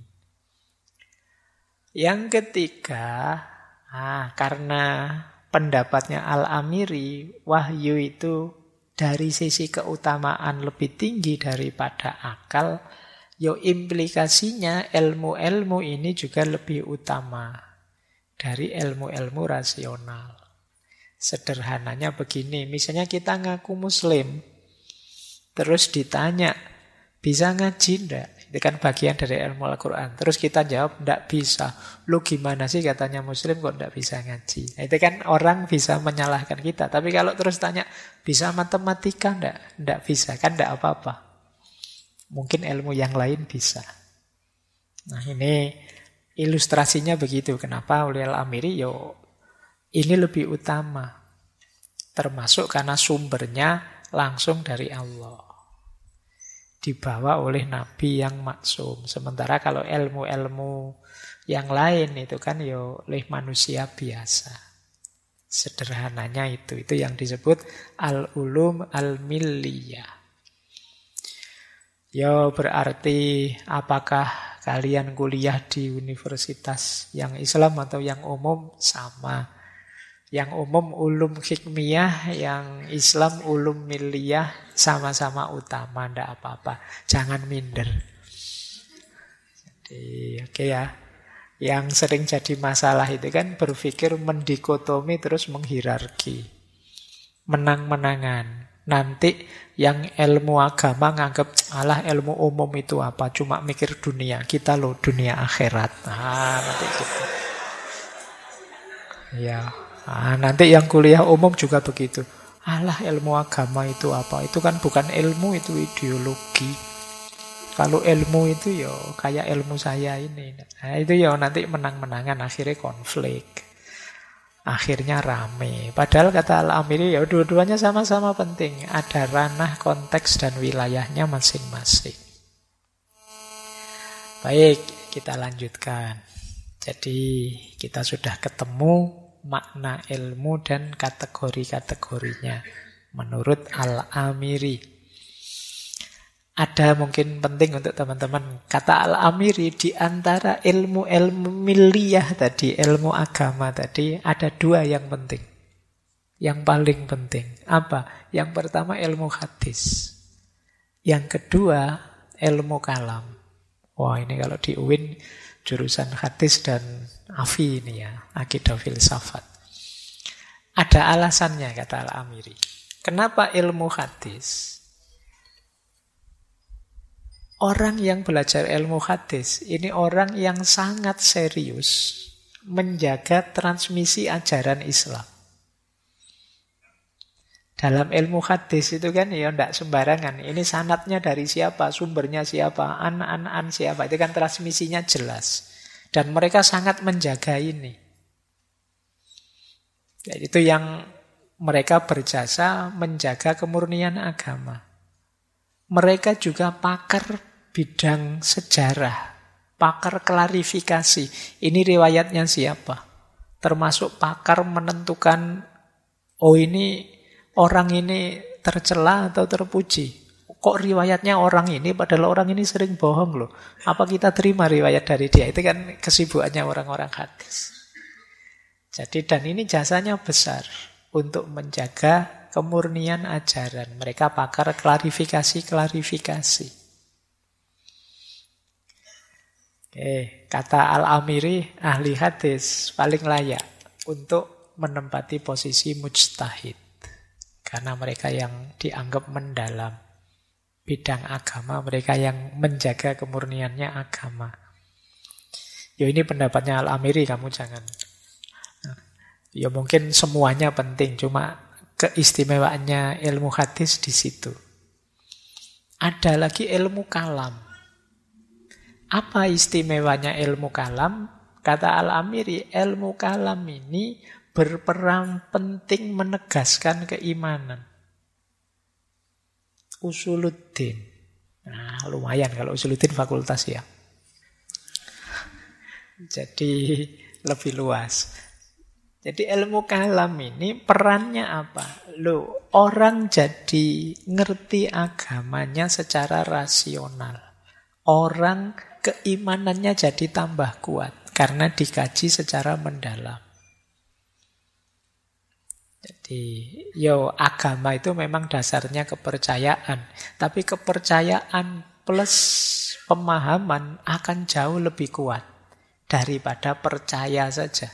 Yang ketiga, karena pendapatnya Al-Amiri, wahyu itu dari sisi keutamaan lebih tinggi daripada akal, yo implikasinya ilmu-ilmu ini juga lebih utama dari ilmu-ilmu rasional. Sederhananya begini, misalnya kita ngaku muslim, terus ditanya, bisa ngaji enggak? Itu kan bagian dari ilmu Al-Quran. Terus kita jawab, enggak bisa. Lu gimana sih katanya muslim kok enggak bisa ngaji? Nah, itu kan orang bisa menyalahkan kita. Tapi kalau terus tanya, bisa matematika enggak? Enggak bisa, kan enggak apa-apa. Mungkin ilmu yang lain bisa. Nah ini ilustrasinya begitu. Kenapa oleh Al-Amiri? Ini lebih utama. Termasuk karena sumbernya langsung dari Allah. Dibawa oleh Nabi yang maksum. Sementara kalau ilmu-ilmu yang lain itu kan oleh manusia biasa. Sederhananya itu yang disebut al-ulum al-milliyah. Berarti apakah kalian kuliah di universitas yang Islam atau yang umum sama. Yang umum ulum hikmiyah, yang Islam ulum milliyah, sama-sama utama, ndak apa-apa. Jangan minder. Jadi, oke ya. Yang sering jadi masalah itu kan berpikir mendikotomi terus menghierarki. Menang-menangan. Nanti yang ilmu agama nganggap, alah ilmu umum itu apa? Cuma mikir dunia. Kita loh dunia akhirat. Nah, nanti gitu. Ya. Nah, nanti yang kuliah umum juga begitu. Alah ilmu agama itu apa? Itu kan bukan ilmu, itu ideologi. Kalau ilmu itu ya kayak ilmu saya ini. Nah, itu ya nanti menang-menangan, akhirnya konflik. Akhirnya rame. Padahal kata Al-Amiri ya dua-duanya sama-sama penting. Ada ranah, konteks, dan wilayahnya masing-masing. Baik, kita lanjutkan. Jadi kita sudah ketemu makna ilmu dan kategori-kategorinya menurut Al-Amiri. Ada mungkin penting untuk teman-teman. Kata Al-Amiri, di antara ilmu-ilmu milliyah tadi, ilmu agama tadi, ada dua yang penting. Yang paling penting. Apa? Yang pertama ilmu hadis. Yang kedua ilmu kalam. Wah, ini kalau di UIN jurusan hadis dan AFI ini ya, akidah filsafat. Ada alasannya kata Al-Amiri. Kenapa ilmu hadis? Orang yang belajar ilmu hadis, ini orang yang sangat serius menjaga transmisi ajaran Islam. Dalam ilmu hadis itu kan ya tidak sembarangan. Ini sanadnya dari siapa, sumbernya siapa, an siapa. Itu kan transmisinya jelas. Dan mereka sangat menjaga ini. Itu yang mereka berjasa menjaga kemurnian agama. Mereka juga pakar bidang sejarah, pakar klarifikasi. Ini riwayatnya siapa? Termasuk pakar menentukan, oh ini orang ini tercela atau terpuji. Kok riwayatnya orang ini, padahal orang ini sering bohong loh. Apa kita terima riwayat dari dia? Itu kan kesibukannya orang-orang hadis. Jadi dan ini jasanya besar untuk menjaga kemurnian ajaran. Mereka pakar klarifikasi. Kata Al-Amiri, ahli hadis paling layak untuk menempati posisi mujtahid. Karena mereka yang dianggap mendalam bidang agama, mereka yang menjaga kemurniannya agama. Ya ini pendapatnya Al-Amiri, kamu jangan. Ya mungkin semuanya penting, cuma keistimewaannya ilmu hadis di situ. Ada lagi ilmu kalam. Apa istimewanya ilmu kalam? Kata Al-Amiri, ilmu kalam ini berperan penting menegaskan keimanan. Usuluddin. Nah, lumayan kalau usuluddin fakultas ya. Jadi lebih luas. Jadi ilmu kalam ini perannya apa? Loh, orang jadi ngerti agamanya secara rasional. Orang keimanannya jadi tambah kuat karena dikaji secara mendalam. Jadi, agama itu memang dasarnya kepercayaan. Tapi kepercayaan plus pemahaman akan jauh lebih kuat daripada percaya saja.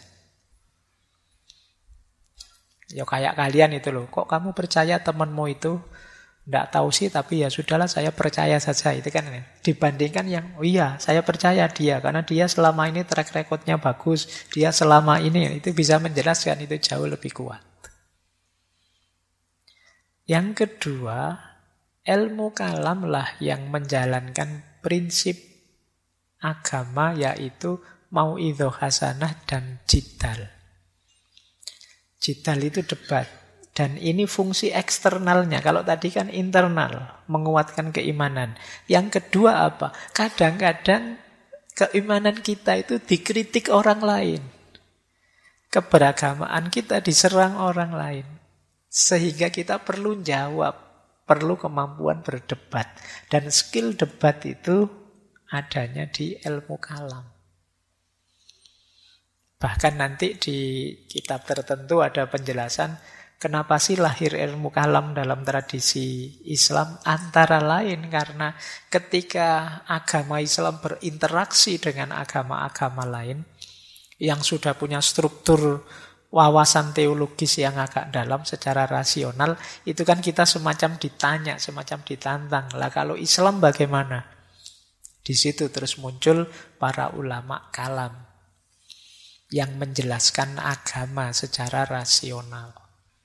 Kayak kalian itu loh, kok kamu percaya temanmu itu? Nggak tahu sih, tapi ya sudahlah saya percaya saja. Itu kan dibandingkan yang, oh iya saya percaya dia, karena dia selama ini track recordnya bagus. Dia selama ini, itu bisa menjelaskan, itu jauh lebih kuat. Yang kedua, ilmu kalam lah yang menjalankan prinsip agama, yaitu mau'idhah hasanah dan jidal. Jidal itu debat. Dan ini fungsi eksternalnya. Kalau tadi kan internal, menguatkan keimanan. Yang kedua apa? Kadang-kadang keimanan kita itu dikritik orang lain. Keberagamaan kita diserang orang lain. Sehingga kita perlu jawab, perlu kemampuan berdebat. Dan skill debat itu adanya di ilmu kalam. Bahkan nanti di kitab tertentu ada penjelasan kenapa sih lahir ilmu kalam dalam tradisi Islam. Antara lain karena ketika agama Islam berinteraksi dengan agama-agama lain yang sudah punya struktur wawasan teologis yang agak dalam secara rasional, itu kan kita semacam ditanya, semacam ditantang. Lah kalau Islam bagaimana? Di situ terus muncul para ulama kalam yang menjelaskan agama secara rasional.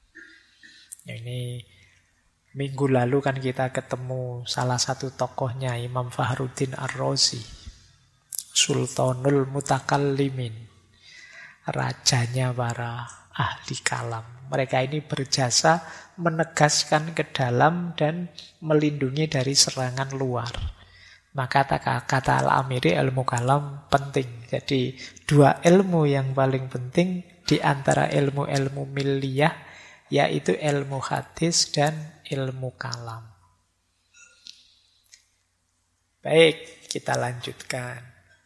Ini minggu lalu kan kita ketemu salah satu tokohnya, Imam Fakhruddin Ar-Razi, Sultanul Mutakallimin, rajanya para ahli kalam. Mereka ini berjasa menegaskan ke dalam dan melindungi dari serangan luar. Maka kata Al-Amiri, ilmu kalam penting. Jadi dua ilmu yang paling penting di antara ilmu-ilmu milliyah, yaitu ilmu hadis dan ilmu kalam. Baik, kita lanjutkan.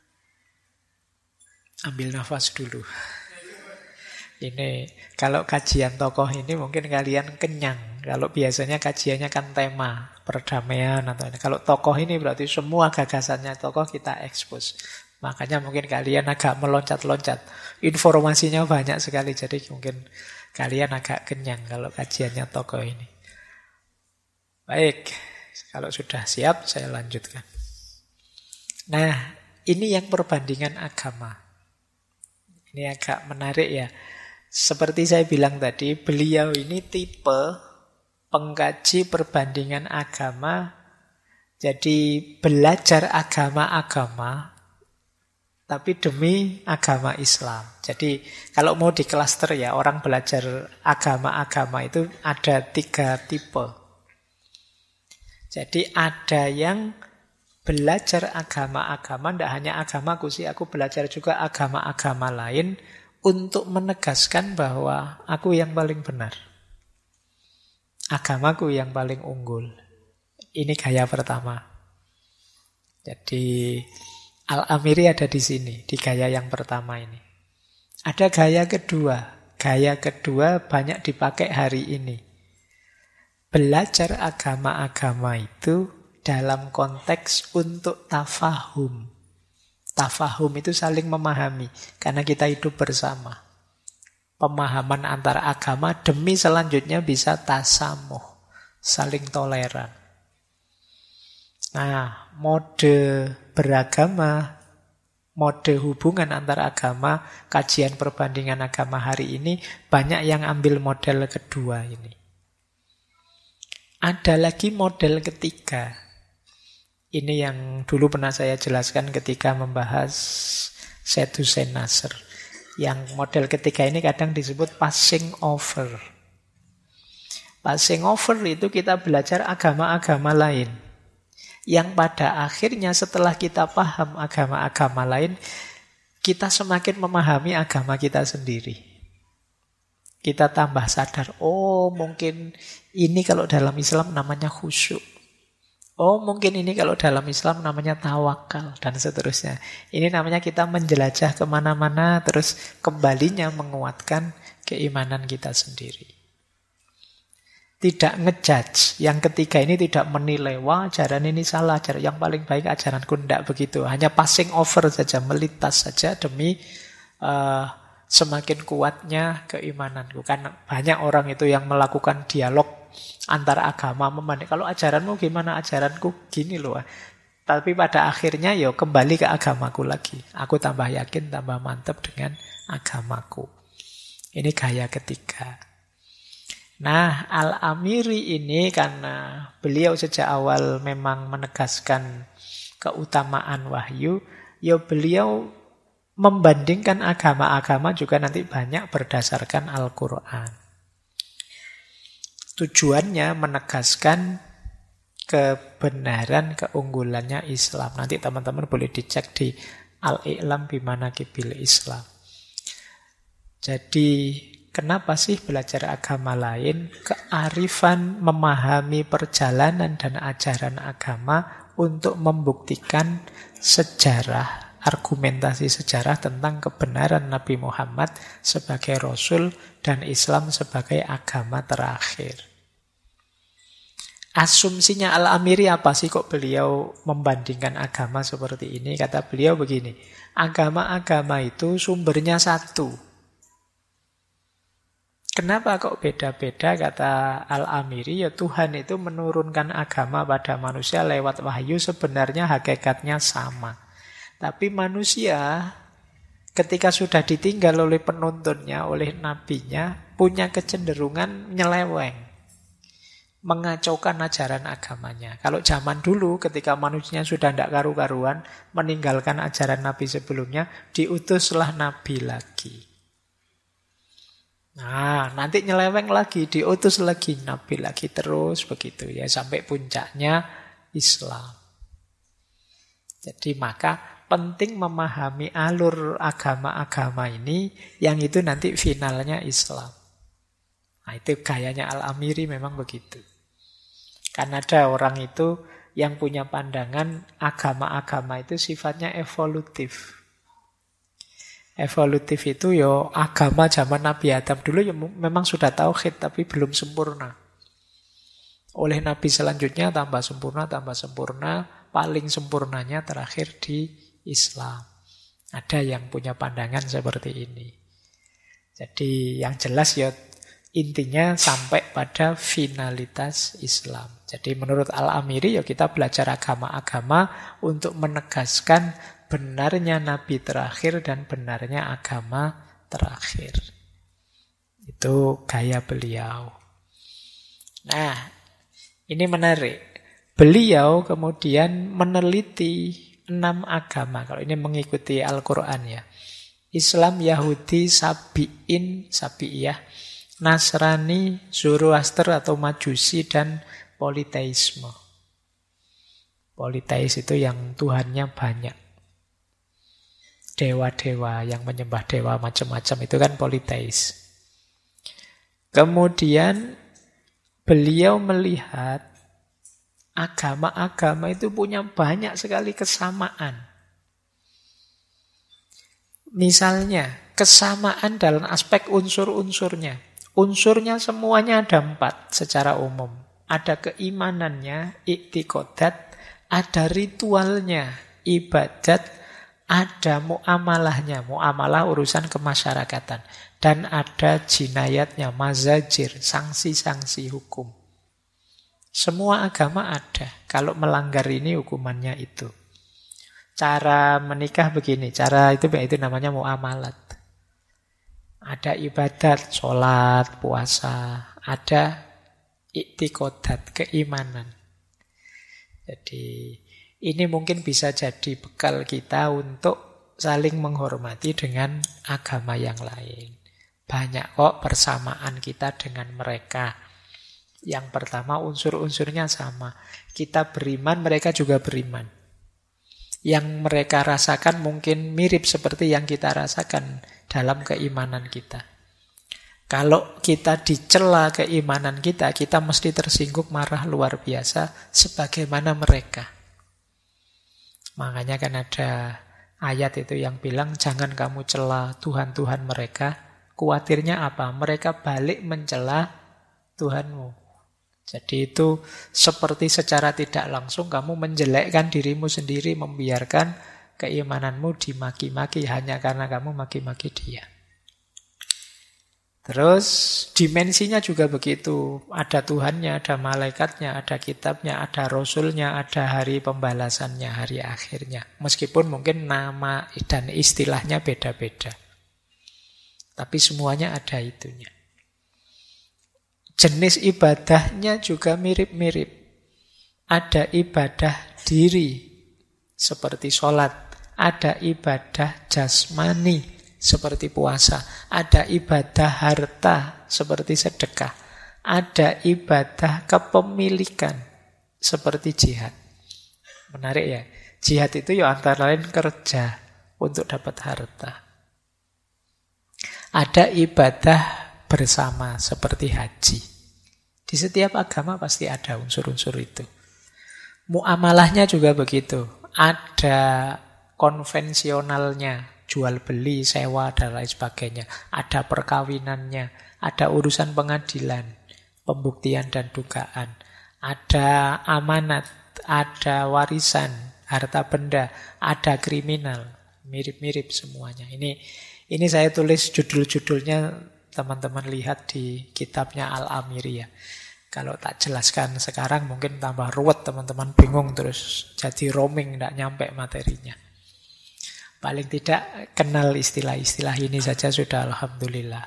Ambil nafas dulu. Ini kalau kajian tokoh ini mungkin kalian kenyang. Kalau biasanya kajiannya kan tema perdamaian atau ini. Kalau tokoh ini berarti semua gagasannya tokoh kita ekspos. Makanya mungkin kalian agak meloncat-loncat. Informasinya banyak sekali, jadi mungkin kalian agak kenyang kalau kajiannya tokoh ini. Baik, kalau sudah siap saya lanjutkan. Nah, ini yang perbandingan agama. Ini agak menarik ya. Seperti saya bilang tadi, beliau ini tipe pengkaji perbandingan agama. Jadi belajar agama-agama, tapi demi agama Islam. Jadi kalau mau di klaster ya, orang belajar agama-agama itu ada 3 tipe. Jadi ada yang belajar agama-agama, tidak hanya agamaku sih, aku belajar juga agama-agama lain, untuk menegaskan bahwa aku yang paling benar. Agamaku yang paling unggul. Ini gaya pertama. Jadi Al-Amiri ada di sini, di gaya yang pertama ini. Ada gaya kedua. Gaya kedua banyak dipakai hari ini. Belajar agama-agama itu dalam konteks untuk tafahum. Tafahum itu saling memahami, karena kita hidup bersama. Pemahaman antara agama demi selanjutnya bisa tasamuh, saling toleran. Nah, mode beragama, mode hubungan antara agama, kajian perbandingan agama hari ini, banyak yang ambil model kedua ini. Ada lagi model ketiga. Ini yang dulu pernah saya jelaskan ketika membahas Said Hussein Nasr. Yang model ketiga ini kadang disebut passing over. Passing over itu kita belajar agama-agama lain. Yang pada akhirnya setelah kita paham agama-agama lain, kita semakin memahami agama kita sendiri. Kita tambah sadar, oh mungkin ini kalau dalam Islam namanya khusyuk. Oh mungkin ini kalau dalam Islam namanya tawakal, dan seterusnya. Ini namanya kita menjelajah kemana-mana, terus kembalinya menguatkan keimanan kita sendiri. Tidak ngejudge. Yang ketiga ini tidak menilai, wah ajaran ini salah, ajaran yang paling baik ajaranku, tidak begitu. Hanya passing over saja, melintas saja demi semakin kuatnya keimananku. Kan banyak orang itu yang melakukan dialog antara agama, memandang kalau ajaranmu gimana, ajaranku gini loh. Tapi pada akhirnya ya kembali ke agamaku lagi. Aku tambah yakin, tambah mantap dengan agamaku. Ini gaya ketiga. Nah, Al-Amiri ini karena beliau sejak awal memang menegaskan keutamaan wahyu, ya beliau membandingkan agama-agama juga nanti banyak berdasarkan Al-Quran. Tujuannya menegaskan kebenaran, keunggulannya Islam. Nanti teman-teman boleh dicek di Al-I'lam Bimanaqibil Islam. Jadi kenapa sih belajar agama lain? Kearifan memahami perjalanan dan ajaran agama untuk membuktikan sejarah, argumentasi sejarah tentang kebenaran Nabi Muhammad sebagai Rasul dan Islam sebagai agama terakhir. Asumsinya Al-Amiri apa sih kok beliau membandingkan agama seperti ini? Kata beliau begini, agama-agama itu sumbernya satu. Kenapa kok beda-beda? Kata Al-Amiri, ya Tuhan itu menurunkan agama pada manusia lewat wahyu, sebenarnya hakikatnya sama. Tapi manusia ketika sudah ditinggal oleh penuntunnya, oleh nabinya, punya kecenderungan nyeleweng, mengacaukan ajaran agamanya. Kalau zaman dulu ketika manusia sudah tidak karu-karuan, meninggalkan ajaran nabi sebelumnya, diutuslah nabi lagi. Nah, nanti nyeleweng lagi, diutus lagi nabi lagi, terus begitu ya sampai puncaknya Islam. Jadi maka penting memahami alur agama-agama ini, yang itu nanti finalnya Islam. Nah, itu gayanya Al-Amiri memang begitu. Kan ada orang itu yang punya pandangan agama-agama itu sifatnya evolutif. Evolutif itu ya agama zaman Nabi Adam dulu ya memang sudah tauhid tapi belum sempurna. Oleh Nabi selanjutnya tambah sempurna, paling sempurnanya terakhir di Islam. Ada yang punya pandangan seperti ini. Jadi yang jelas ya intinya sampai pada finalitas Islam. Jadi menurut Al-Amiri ya kita belajar agama-agama untuk menegaskan benarnya Nabi terakhir dan benarnya agama terakhir. Itu gaya beliau. Nah, ini menarik. Beliau kemudian meneliti 6 agama. Kalau ini mengikuti Al-Quran ya. Islam, Yahudi, Sabi'iyah, Nasrani, Zoroaster atau Majusi, dan politeisme. Politeis itu yang Tuhannya banyak. Dewa-dewa yang menyembah dewa macam-macam itu kan politeis. Kemudian beliau melihat agama-agama itu punya banyak sekali kesamaan. Misalnya, kesamaan dalam aspek unsur-unsurnya. Unsurnya semuanya ada 4 secara umum. Ada keimanannya, i'tiqadat, ada ritualnya, ibadat, ada muamalahnya, muamalah urusan kemasyarakatan, dan ada jinayatnya, mazajir, sanksi-sanksi hukum. Semua agama ada. Kalau melanggar ini hukumannya itu. Cara menikah begini, cara itu namanya muamalat. Ada ibadat, sholat, puasa, ada i'tiqadat, keimanan. Jadi ini mungkin bisa jadi bekal kita untuk saling menghormati dengan agama yang lain. Banyak kok persamaan kita dengan mereka. Yang pertama unsur-unsurnya sama. Kita beriman, mereka juga beriman. Yang mereka rasakan mungkin mirip seperti yang kita rasakan dalam keimanan kita. Kalau kita dicela keimanan kita, kita mesti tersinggung, marah luar biasa sebagaimana mereka. Makanya kan ada ayat itu yang bilang jangan kamu cela Tuhan-Tuhan mereka. Kuatirnya apa? Mereka balik mencela Tuhanmu. Jadi itu seperti secara tidak langsung kamu menjelekkan dirimu sendiri, membiarkan keimananmu dimaki-maki hanya karena kamu maki-maki dia. Terus dimensinya juga begitu. Ada Tuhannya, ada malaikatnya, ada kitabnya, ada rasulnya, ada hari pembalasannya, hari akhirnya. Meskipun mungkin nama dan istilahnya beda-beda. Tapi semuanya ada itunya. Jenis ibadahnya juga mirip-mirip. Ada ibadah diri seperti sholat. Ada ibadah jasmani seperti puasa. Ada ibadah harta seperti sedekah. Ada ibadah kepemilikan seperti jihad. Menarik ya. Jihad itu ya antara lain kerja untuk dapat harta. Ada ibadah bersama seperti haji. Di setiap agama pasti ada unsur-unsur itu. Muamalahnya juga begitu. Ada konvensionalnya, jual beli, sewa, dan lain sebagainya. Ada perkawinannya, ada urusan pengadilan, pembuktian dan dugaan. Ada amanat, ada warisan, harta benda, ada kriminal. Mirip-mirip semuanya. Ini saya tulis judul-judulnya, teman-teman lihat di kitabnya Al-Amiri ya. Kalau tak jelaskan sekarang mungkin tambah ruwet, teman-teman bingung terus jadi roaming, tidak nyampe materinya. Paling tidak kenal istilah-istilah ini saja sudah alhamdulillah.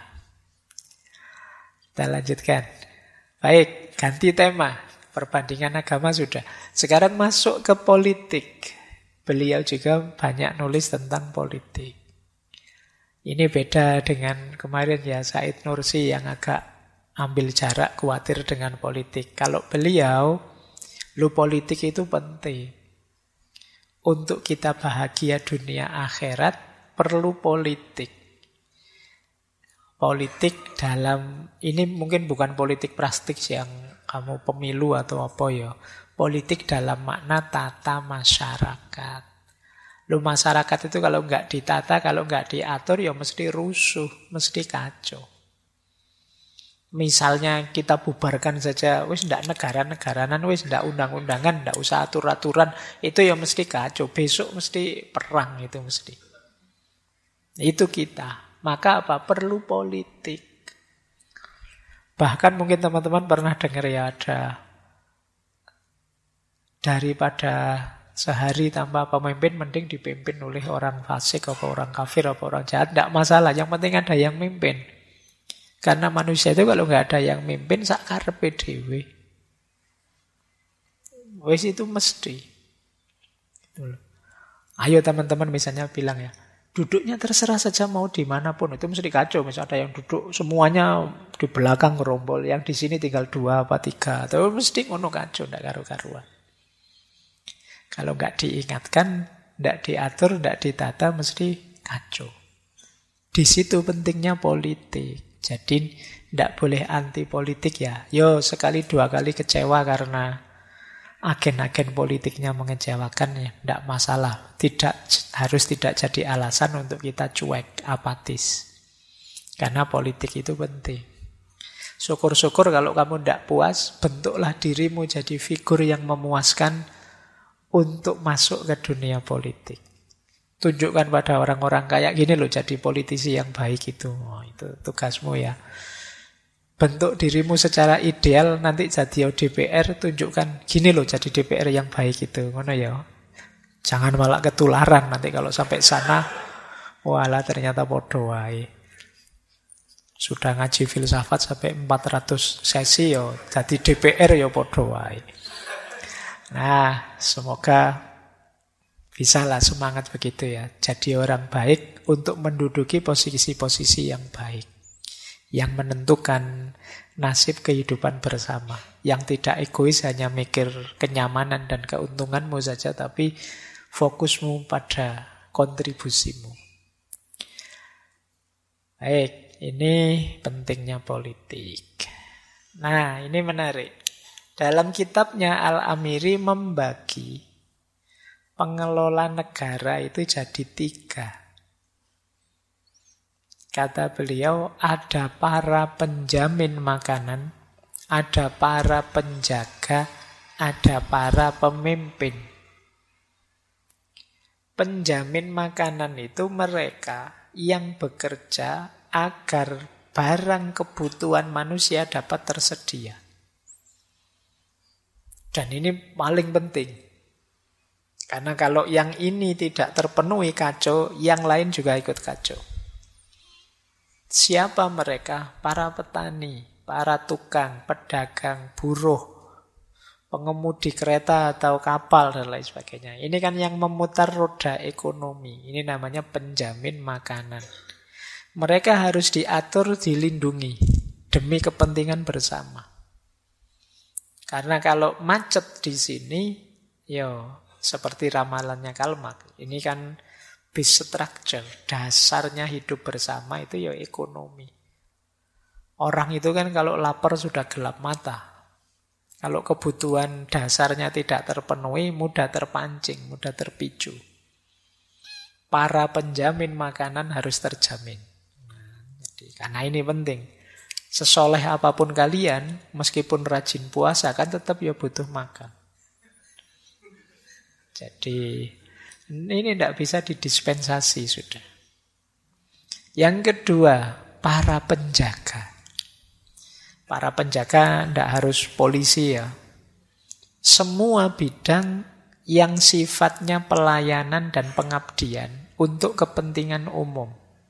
Kita lanjutkan. Baik, ganti tema. Perbandingan agama sudah. Sekarang masuk ke politik. Beliau juga banyak nulis tentang politik. Ini beda dengan kemarin ya, Said Nursi yang agak ambil jarak, khawatir dengan politik. Kalau beliau, politik itu penting. Untuk kita bahagia dunia akhirat, perlu politik. Politik dalam, ini mungkin bukan politik praktik yang kamu pemilu atau apa ya. Politik dalam makna tata masyarakat. Masyarakat itu kalau nggak ditata, kalau nggak diatur, ya mesti rusuh, mesti kacau. Misalnya kita bubarkan saja, wis ndak negara-negaranan, wis ndak undang-undangan, ndak usah atur-aturan, itu ya mesti kacau. Besok mesti perang itu mesti. Itu kita. Maka apa? Perlu politik. Bahkan mungkin teman-teman pernah dengar ya, ada daripada sehari tanpa pemimpin mending dipimpin oleh orang fasik, apa orang kafir, apa orang jahat. Tidak masalah, yang penting ada yang mimpin. Karena manusia itu kalau nggak ada yang mimpin, sakarepe dhewe. Wes itu mesti. Ayo teman-teman misalnya bilang ya, duduknya terserah saja mau dimanapun, itu mesti kacau. Misalnya ada yang duduk semuanya di belakang gerombol, yang di sini tinggal 2 apa 3, atau mesti ngono kacau, ndak karu-karuan. Kalau nggak diingatkan, nggak diatur, nggak ditata, mesti kacau. Di situ pentingnya politik. Jadi nggak boleh anti politik ya. Yo sekali 2 kali kecewa karena agen-agen politiknya mengecewakan ya, nggak masalah. Harus tidak jadi alasan untuk kita cuek, apatis. Karena politik itu penting. Syukur-syukur kalau kamu nggak puas, bentuklah dirimu jadi figur yang memuaskan untuk masuk ke dunia politik. Tunjukkan pada orang-orang kayak gini loh, jadi politisi yang baik itu. Itu tugasmu ya. Bentuk dirimu secara ideal, nanti jadi DPR, tunjukkan gini loh jadi DPR yang baik itu. Ngono ya. Jangan malah ketularan nanti kalau sampai sana, walah ternyata podo wae. Sudah ngaji filsafat sampai 400 sesi yo, jadi DPR yo podo wae. Nah, semoga bisalah semangat begitu ya. Jadi orang baik untuk menduduki posisi-posisi yang baik. Yang menentukan nasib kehidupan bersama. Yang tidak egois hanya mikir kenyamanan dan keuntunganmu saja, tapi fokusmu pada kontribusimu. Baik, ini pentingnya politik. Nah, ini menarik. Dalam kitabnya Al-Amiri membagi pengelola negara itu jadi 3. Kata beliau, ada para penjamin makanan, ada para penjaga, ada para pemimpin. Penjamin makanan itu mereka yang bekerja agar barang kebutuhan manusia dapat tersedia. Dan ini paling penting. Karena kalau yang ini tidak terpenuhi kacau, yang lain juga ikut kacau. Siapa mereka? Para petani, para tukang, pedagang, buruh, pengemudi kereta atau kapal dan lain sebagainya. Ini kan yang memutar roda ekonomi. Ini namanya penjamin makanan. Mereka harus diatur, dilindungi demi kepentingan bersama. Karena kalau macet di sini, seperti ramalannya Karl Marx. Ini kan base structure, dasarnya hidup bersama itu ekonomi. Orang itu kan kalau lapar sudah gelap mata. Kalau kebutuhan dasarnya tidak terpenuhi, mudah terpancing, mudah terpicu. Para penjamin makanan harus terjamin. Jadi, karena ini penting. Sesoleh apapun kalian, meskipun rajin puasa, kan tetap ya butuh makan. Jadi, ini tidak bisa didispensasi sudah. Yang kedua, para penjaga. Para penjaga tidak harus polisi ya. Semua bidang yang sifatnya pelayanan dan pengabdian untuk kepentingan umum.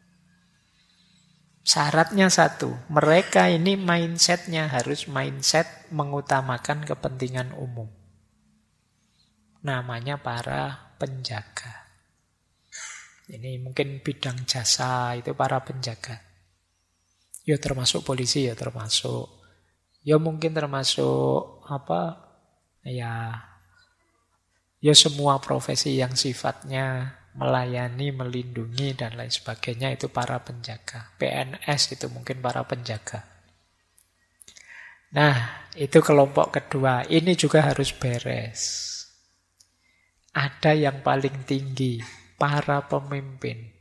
Syaratnya satu, mereka ini mindsetnya harus mindset mengutamakan kepentingan umum. Namanya para penjaga. Ini mungkin bidang jasa itu para penjaga. Ya termasuk polisi, ya termasuk. Ya mungkin termasuk apa? Ya semua profesi yang sifatnya melayani, melindungi dan lain sebagainya itu para penjaga. PNS itu mungkin para penjaga. Nah, itu kelompok kedua. Ini juga harus beres. Ada yang paling tinggi, para pemimpin.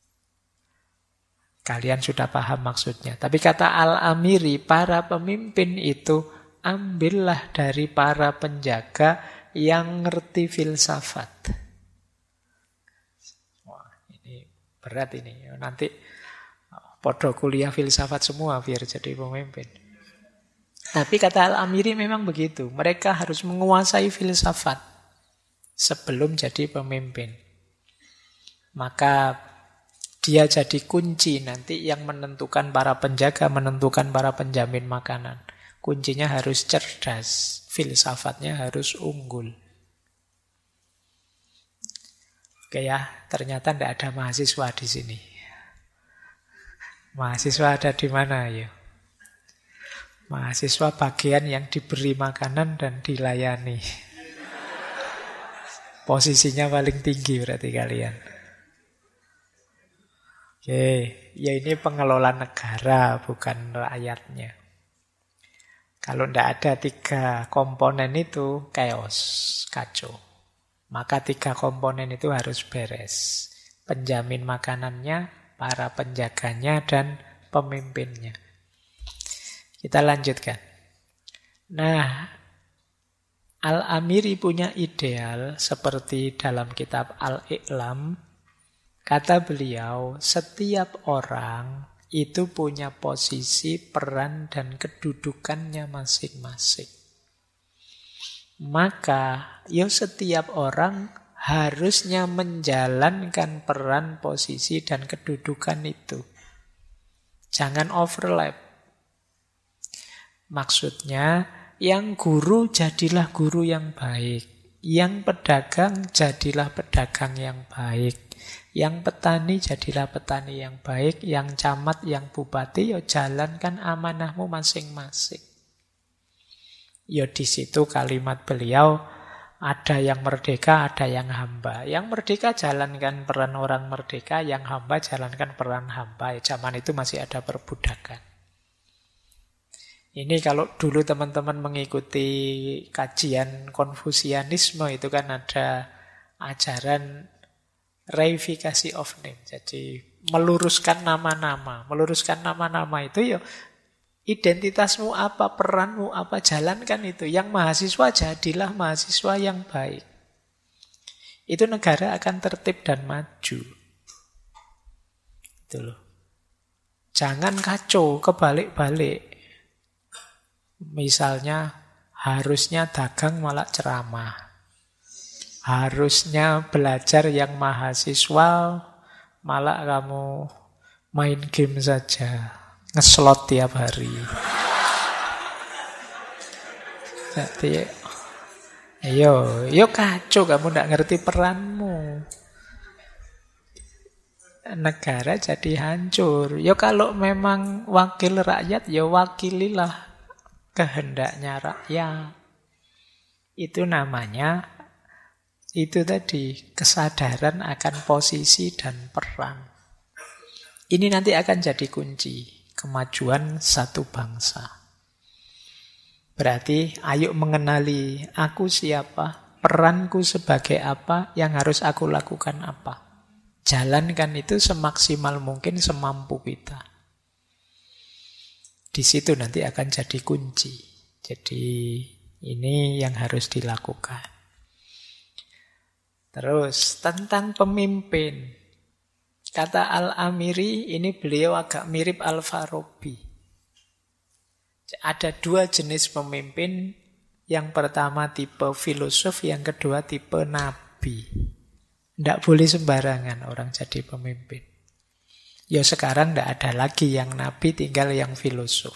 Kalian sudah paham maksudnya. Tapi kata Al-Amiri, para pemimpin itu ambillah dari para penjaga yang ngerti filsafat. Wah, ini berat ini. Nanti podo kuliah filsafat semua biar jadi pemimpin. Tapi kata Al-Amiri memang begitu. Mereka harus menguasai filsafat sebelum jadi pemimpin. Maka dia jadi kunci nanti yang menentukan para penjaga, menentukan para penjamin makanan. Kuncinya harus cerdas, filsafatnya harus unggul. Oke ya, ternyata tidak ada mahasiswa di sini. Mahasiswa ada di mana ya? Mahasiswa bagian yang diberi makanan dan dilayani. Posisinya paling tinggi berarti kalian. Oke, ya ini pengelola negara, bukan rakyatnya. Kalau tidak ada 3 komponen itu, chaos, kacau. Maka 3 komponen itu harus beres. Penjamin makanannya, para penjaganya, dan pemimpinnya. Kita lanjutkan. Nah, Al-Amiri punya ideal seperti dalam kitab Al-I'lam. Kata beliau, setiap orang itu punya posisi, peran, dan kedudukannya masing-masing. Maka, setiap orang harusnya menjalankan peran, posisi, dan kedudukan itu. Jangan overlap. Maksudnya, yang guru jadilah guru yang baik. Yang pedagang jadilah pedagang yang baik. Yang petani jadilah petani yang baik, yang camat, yang bupati, jalankan amanahmu masing-masing. Di situ kalimat beliau, ada yang merdeka, ada yang hamba. Yang merdeka jalankan peran orang merdeka, yang hamba jalankan peran hamba. Zaman itu masih ada perbudakan. Ini kalau dulu teman-teman mengikuti kajian Konfusianisme itu kan ada ajaran reifikasi of name. Jadi meluruskan nama-nama. Meluruskan nama-nama itu identitasmu apa, peranmu apa, jalankan itu. Yang mahasiswa jadilah mahasiswa yang baik. Itu negara akan tertib dan maju. Itu loh. Jangan kacau, kebalik-balik. Misalnya harusnya dagang malah ceramah. Harusnya belajar yang mahasiswa, malah kamu main game saja, ngeslot tiap hari. Jadi, yo kacau, kamu tidak ngerti peranmu. Negara jadi hancur. Kalau memang wakil rakyat, wakililah kehendaknya rakyat. Itu namanya itu tadi, kesadaran akan posisi dan peran. Ini nanti akan jadi kunci kemajuan satu bangsa. Berarti ayo mengenali aku siapa, peranku sebagai apa, yang harus aku lakukan apa. Jalankan itu semaksimal mungkin, semampu kita. Di situ nanti akan jadi kunci. Jadi ini yang harus dilakukan. Terus tentang pemimpin. Kata Al-Amiri, ini beliau agak mirip Al-Farabi. Ada dua jenis pemimpin. Yang pertama tipe filosof, yang kedua tipe nabi. Tidak boleh sembarangan orang jadi pemimpin. Ya sekarang tidak ada lagi yang nabi, tinggal yang filosof.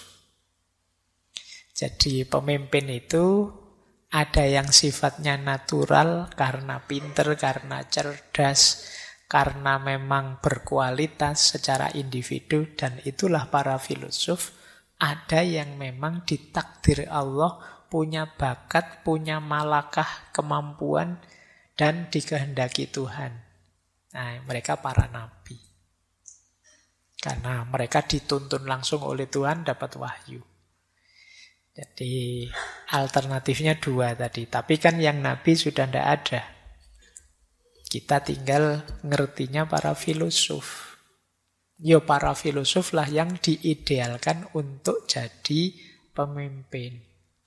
Jadi pemimpin itu ada yang sifatnya natural karena pinter, karena cerdas, karena memang berkualitas secara individu, dan itulah para filosof. Ada yang memang ditakdir Allah punya bakat, punya malakah, kemampuan, dan dikehendaki Tuhan. Nah, mereka para nabi. Karena mereka dituntun langsung oleh Tuhan dapat wahyu. Jadi alternatifnya dua tadi. Tapi kan yang nabi sudah tidak ada. Kita tinggal ngertinya para filosof. Yo para filosof lah yang diidealkan untuk jadi pemimpin.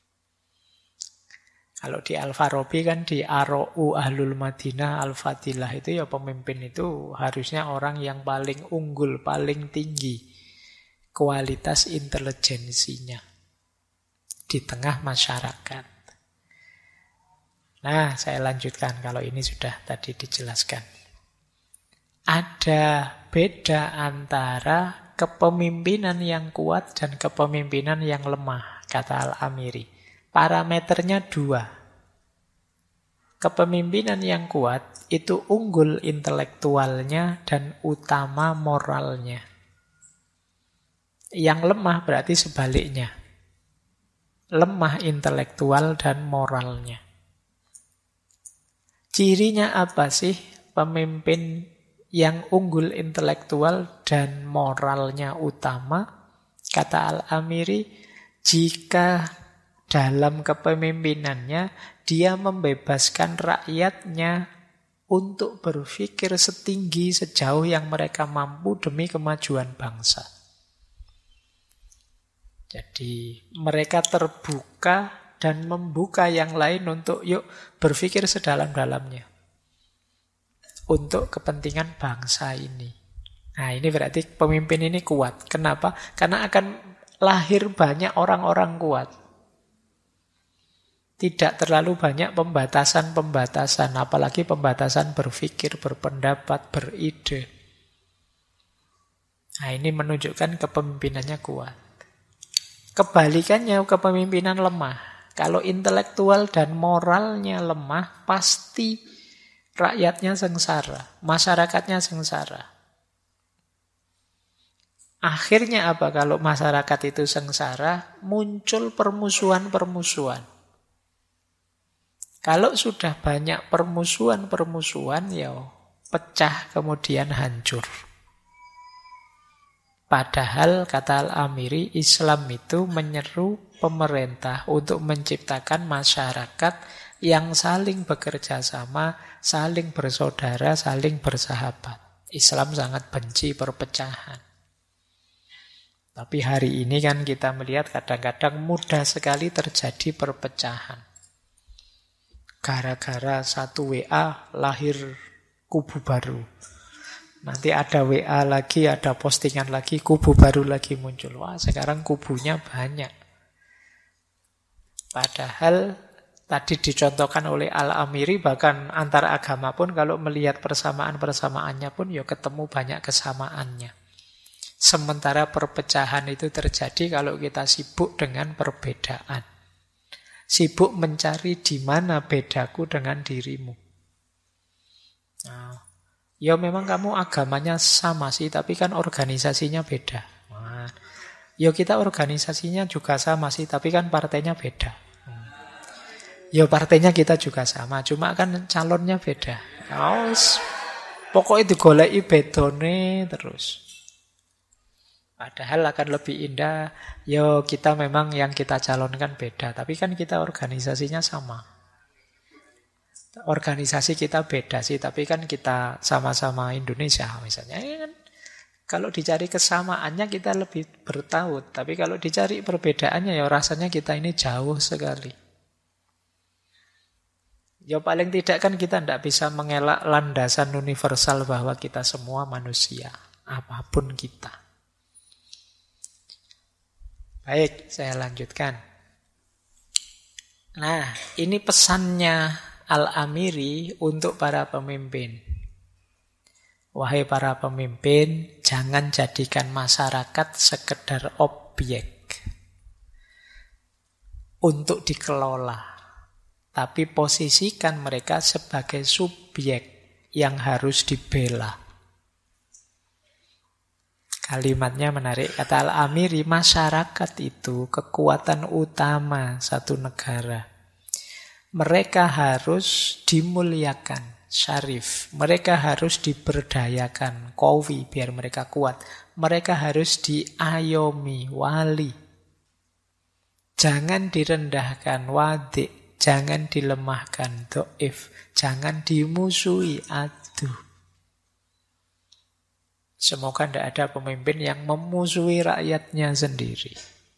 Kalau di Al-Farabi kan di Aro'u Ahlul Madinah Al-Fadilah itu ya pemimpin itu harusnya orang yang paling unggul, paling tinggi kualitas intelijensinya di tengah masyarakat. Nah, saya lanjutkan kalau ini sudah tadi dijelaskan. Ada beda antara kepemimpinan yang kuat dan kepemimpinan yang lemah, kata Al-Amiri. Parameternya dua. Kepemimpinan yang kuat itu unggul intelektualnya dan utama moralnya. Yang lemah berarti sebaliknya. Lemah intelektual dan moralnya. Cirinya apa sih pemimpin yang unggul intelektual dan moralnya utama? Kata Al-Amiri, jika dalam kepemimpinannya dia membebaskan rakyatnya untuk berpikir setinggi sejauh yang mereka mampu demi kemajuan bangsa. Jadi mereka terbuka dan membuka yang lain untuk yuk berpikir sedalam-dalamnya untuk kepentingan bangsa ini. Nah, ini berarti pemimpin ini kuat. Kenapa? Karena akan lahir banyak orang-orang kuat. Tidak terlalu banyak pembatasan-pembatasan, apalagi pembatasan berpikir, berpendapat, beride. Nah, ini menunjukkan kepemimpinannya kuat. Kebalikannya, kepemimpinan lemah. Kalau intelektual dan moralnya lemah, pasti rakyatnya sengsara, masyarakatnya sengsara. Akhirnya apa kalau masyarakat itu sengsara? Muncul permusuhan-permusuhan. Kalau sudah banyak permusuhan-permusuhan, ya pecah kemudian hancur. Padahal, kata Al-Amiri, Islam itu menyeru pemerintah untuk menciptakan masyarakat yang saling bekerja sama, saling bersaudara, saling bersahabat. Islam sangat benci perpecahan. Tapi hari ini kan kita melihat kadang-kadang mudah sekali terjadi perpecahan. Gara-gara satu WA lahir kubu baru. Nanti ada WA lagi, ada postingan lagi, kubu baru lagi muncul. Wah, sekarang kubunya banyak. Padahal tadi dicontohkan oleh Al-Amiri, bahkan antar agama pun kalau melihat persamaan-persamaannya pun ya ketemu banyak kesamaannya. Sementara perpecahan itu terjadi kalau kita sibuk dengan perbedaan. Sibuk mencari di mana bedaku dengan dirimu. Nah, ya memang kamu agamanya sama sih, tapi kan organisasinya beda. Nah, ya kita organisasinya juga sama sih, tapi kan partainya beda. Ya partainya kita juga sama, cuma kan calonnya beda. Pokoknya digoleki bedone terus. Padahal akan lebih indah, yo kita memang yang kita calonkan beda, tapi kan kita organisasinya sama. Organisasi kita beda sih, tapi kan kita sama-sama Indonesia misalnya. Ya kan? Kalau dicari kesamaannya kita lebih bertaut, tapi kalau dicari perbedaannya ya rasanya kita ini jauh sekali. Ya paling tidak kan kita tidak bisa mengelak landasan universal bahwa kita semua manusia, apapun kita. Baik, saya lanjutkan. Nah, ini pesannya Al-Amiri untuk para pemimpin. Wahai para pemimpin, jangan jadikan masyarakat sekedar objek untuk dikelola, tapi posisikan mereka sebagai subjek yang harus dibela. Kalimatnya menarik, kata Al-Amiri, masyarakat itu kekuatan utama satu negara. Mereka harus dimuliakan, syarif. Mereka harus diberdayakan, qawi, biar mereka kuat. Mereka harus diayomi, wali. Jangan direndahkan, wadik. Jangan dilemahkan, do'if. Jangan dimusuhi, aduh. Semoga tidak ada pemimpin yang memusuhi rakyatnya sendiri.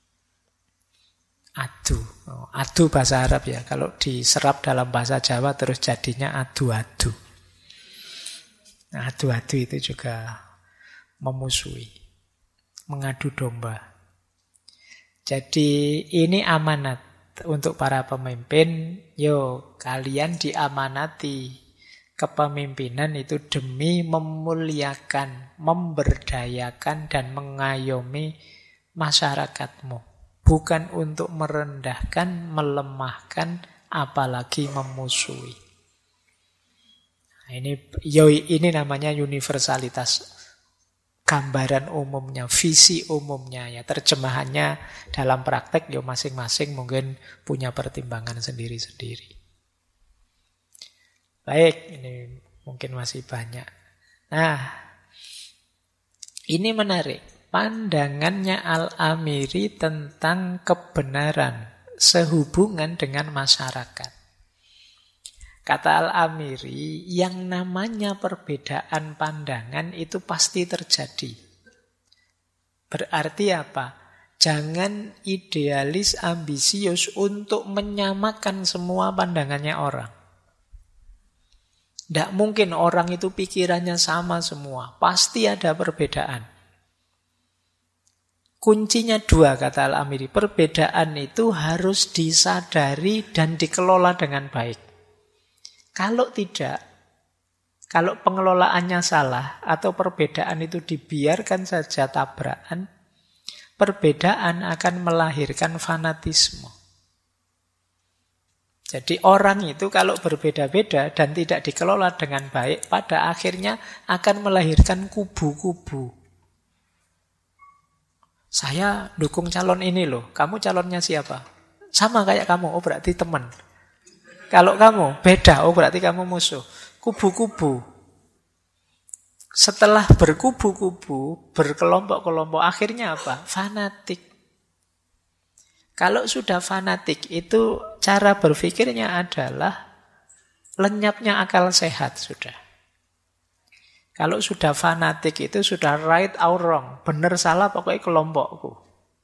Adu. Adu bahasa Arab ya. Kalau diserap dalam bahasa Jawa terus jadinya adu-adu. Nah, adu-adu itu juga memusuhi. Mengadu domba. Jadi ini amanat untuk para pemimpin. Yo, kalian diamanati kepemimpinan itu demi memuliakan, memberdayakan, dan mengayomi masyarakatmu. Bukan untuk merendahkan, melemahkan, apalagi memusuhi. Nah, ini namanya universalitas. Gambaran umumnya, visi umumnya ya. Terjemahannya dalam praktek ya masing-masing mungkin punya pertimbangan sendiri-sendiri. Baik, ini mungkin masih banyak. Nah, ini menarik. Pandangannya Al-Amiri tentang kebenaran sehubungan dengan masyarakat. Kata Al-Amiri, yang namanya perbedaan pandangan itu pasti terjadi. Berarti apa? Jangan idealis, ambisius untuk menyamakan semua pandangannya orang. Tidak mungkin orang itu pikirannya sama semua. Pasti ada perbedaan. Kuncinya dua, kata Al-Amiri. Perbedaan itu harus disadari dan dikelola dengan baik. Kalau tidak, kalau pengelolaannya salah atau perbedaan itu dibiarkan saja tabrakan, perbedaan akan melahirkan fanatisme. Jadi orang itu kalau berbeda-beda dan tidak dikelola dengan baik, pada akhirnya akan melahirkan kubu-kubu. Saya dukung calon ini loh, kamu calonnya siapa? Sama kayak kamu, oh berarti teman. Kalau kamu beda, oh berarti kamu musuh. Kubu-kubu. Setelah berkubu-kubu, berkelompok-kelompok, akhirnya apa? Fanatik. Kalau sudah fanatik, itu cara berpikirnya adalah lenyapnya akal sehat sudah. Kalau sudah fanatik itu sudah right or wrong. Benar salah pokoknya kelompokku.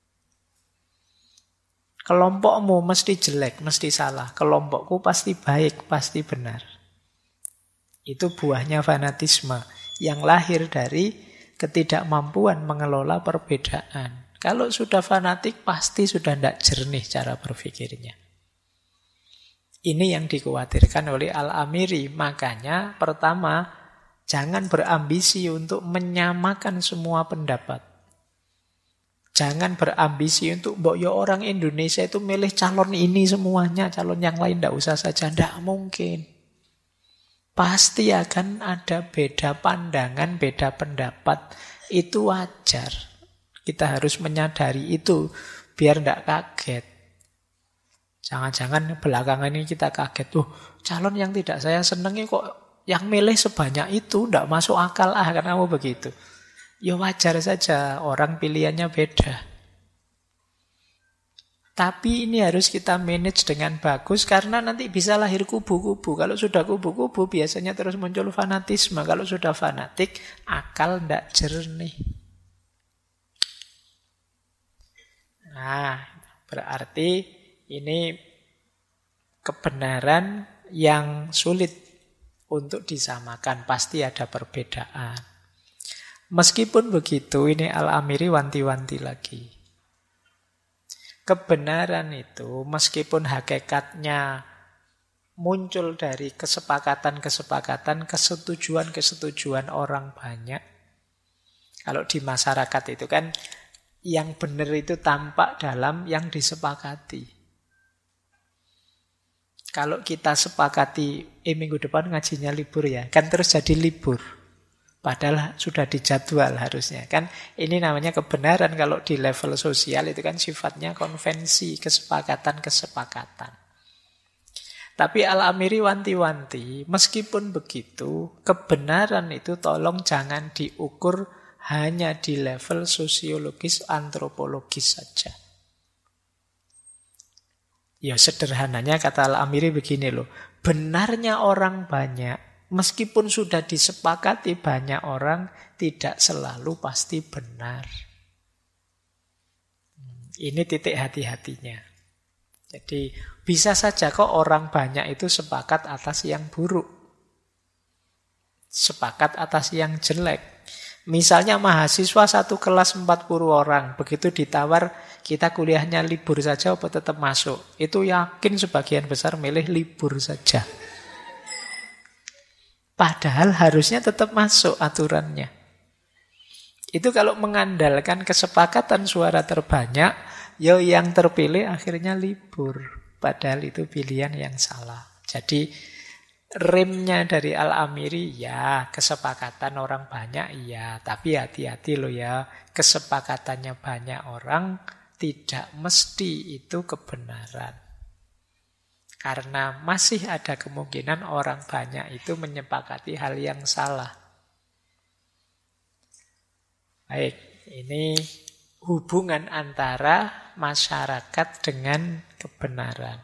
Kelompokmu mesti jelek, mesti salah. Kelompokku pasti baik, pasti benar. Itu buahnya fanatisme yang lahir dari ketidakmampuan mengelola perbedaan. Kalau sudah fanatik pasti sudah tidak jernih cara berpikirnya. Ini yang dikhawatirkan oleh Al-Amiri. Makanya pertama, jangan berambisi untuk menyamakan semua pendapat. Jangan berambisi untuk ya orang Indonesia itu milih calon ini semuanya, calon yang lain tidak usah saja. Tidak mungkin. Pasti akan ada beda pandangan, beda pendapat. Itu wajar. Kita harus menyadari itu biar tidak kaget. Jangan-jangan belakangan ini kita kaget. Calon yang tidak saya senangi kok yang milih sebanyak itu, tidak masuk akal karena kamu begitu. Ya wajar saja, orang pilihannya beda. Tapi ini harus kita manage dengan bagus karena nanti bisa lahir kubu-kubu. Kalau sudah kubu-kubu biasanya terus muncul fanatisme. Kalau sudah fanatik, akal tidak jernih. Nah, berarti ini kebenaran yang sulit untuk disamakan. Pasti ada perbedaan. Meskipun begitu, ini Al-Amiri wanti-wanti lagi. Kebenaran itu meskipun hakikatnya muncul dari kesepakatan-kesepakatan, kesetujuan-kesetujuan orang banyak. Kalau di masyarakat itu kan yang benar itu tampak dalam yang disepakati. Kalau kita sepakati, minggu depan ngajinya libur ya, kan terus jadi libur. Padahal sudah dijadwal harusnya. Kan ini namanya kebenaran kalau di level sosial itu kan sifatnya konvensi, kesepakatan-kesepakatan. Tapi Al-Amiri wanti-wanti, meskipun begitu, kebenaran itu tolong jangan diukur hanya di level sosiologis, antropologis saja. Ya sederhananya kata Al-Amiri begini loh, benarnya orang banyak, meskipun sudah disepakati banyak orang, tidak selalu pasti benar. Ini titik hati-hatinya. Jadi bisa saja kok orang banyak itu sepakat atas yang buruk. Sepakat atas yang jelek. Misalnya mahasiswa satu kelas 40 orang, begitu ditawar kita kuliahnya libur saja apa tetap masuk. Itu yakin sebagian besar milih libur saja. Padahal harusnya tetap masuk aturannya. Itu kalau mengandalkan kesepakatan suara terbanyak, ya yang terpilih akhirnya libur. Padahal itu pilihan yang salah. Jadi remnya dari Al-Amiri, ya kesepakatan orang banyak, iya. Tapi hati-hati loh ya, kesepakatannya banyak orang tidak mesti itu kebenaran. Karena masih ada kemungkinan orang banyak itu menyepakati hal yang salah. Baik, ini hubungan antara masyarakat dengan kebenaran.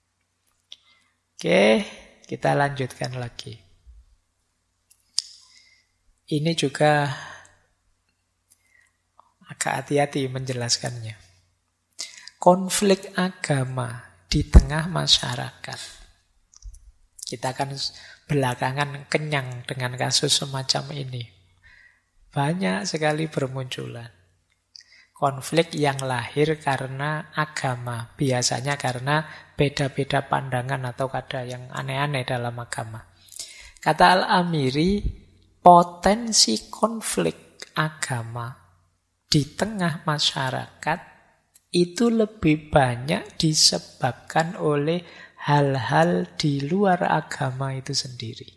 Oke, kita lanjutkan lagi. Ini juga agak hati-hati menjelaskannya. Konflik agama di tengah masyarakat. Kita akan belakangan kenyang dengan kasus semacam ini. Banyak sekali bermunculan. Konflik yang lahir karena agama. Biasanya karena beda-beda pandangan atau ada yang aneh-aneh dalam agama. Kata Al-Amiri, potensi konflik agama di tengah masyarakat itu lebih banyak disebabkan oleh hal-hal di luar agama itu sendiri.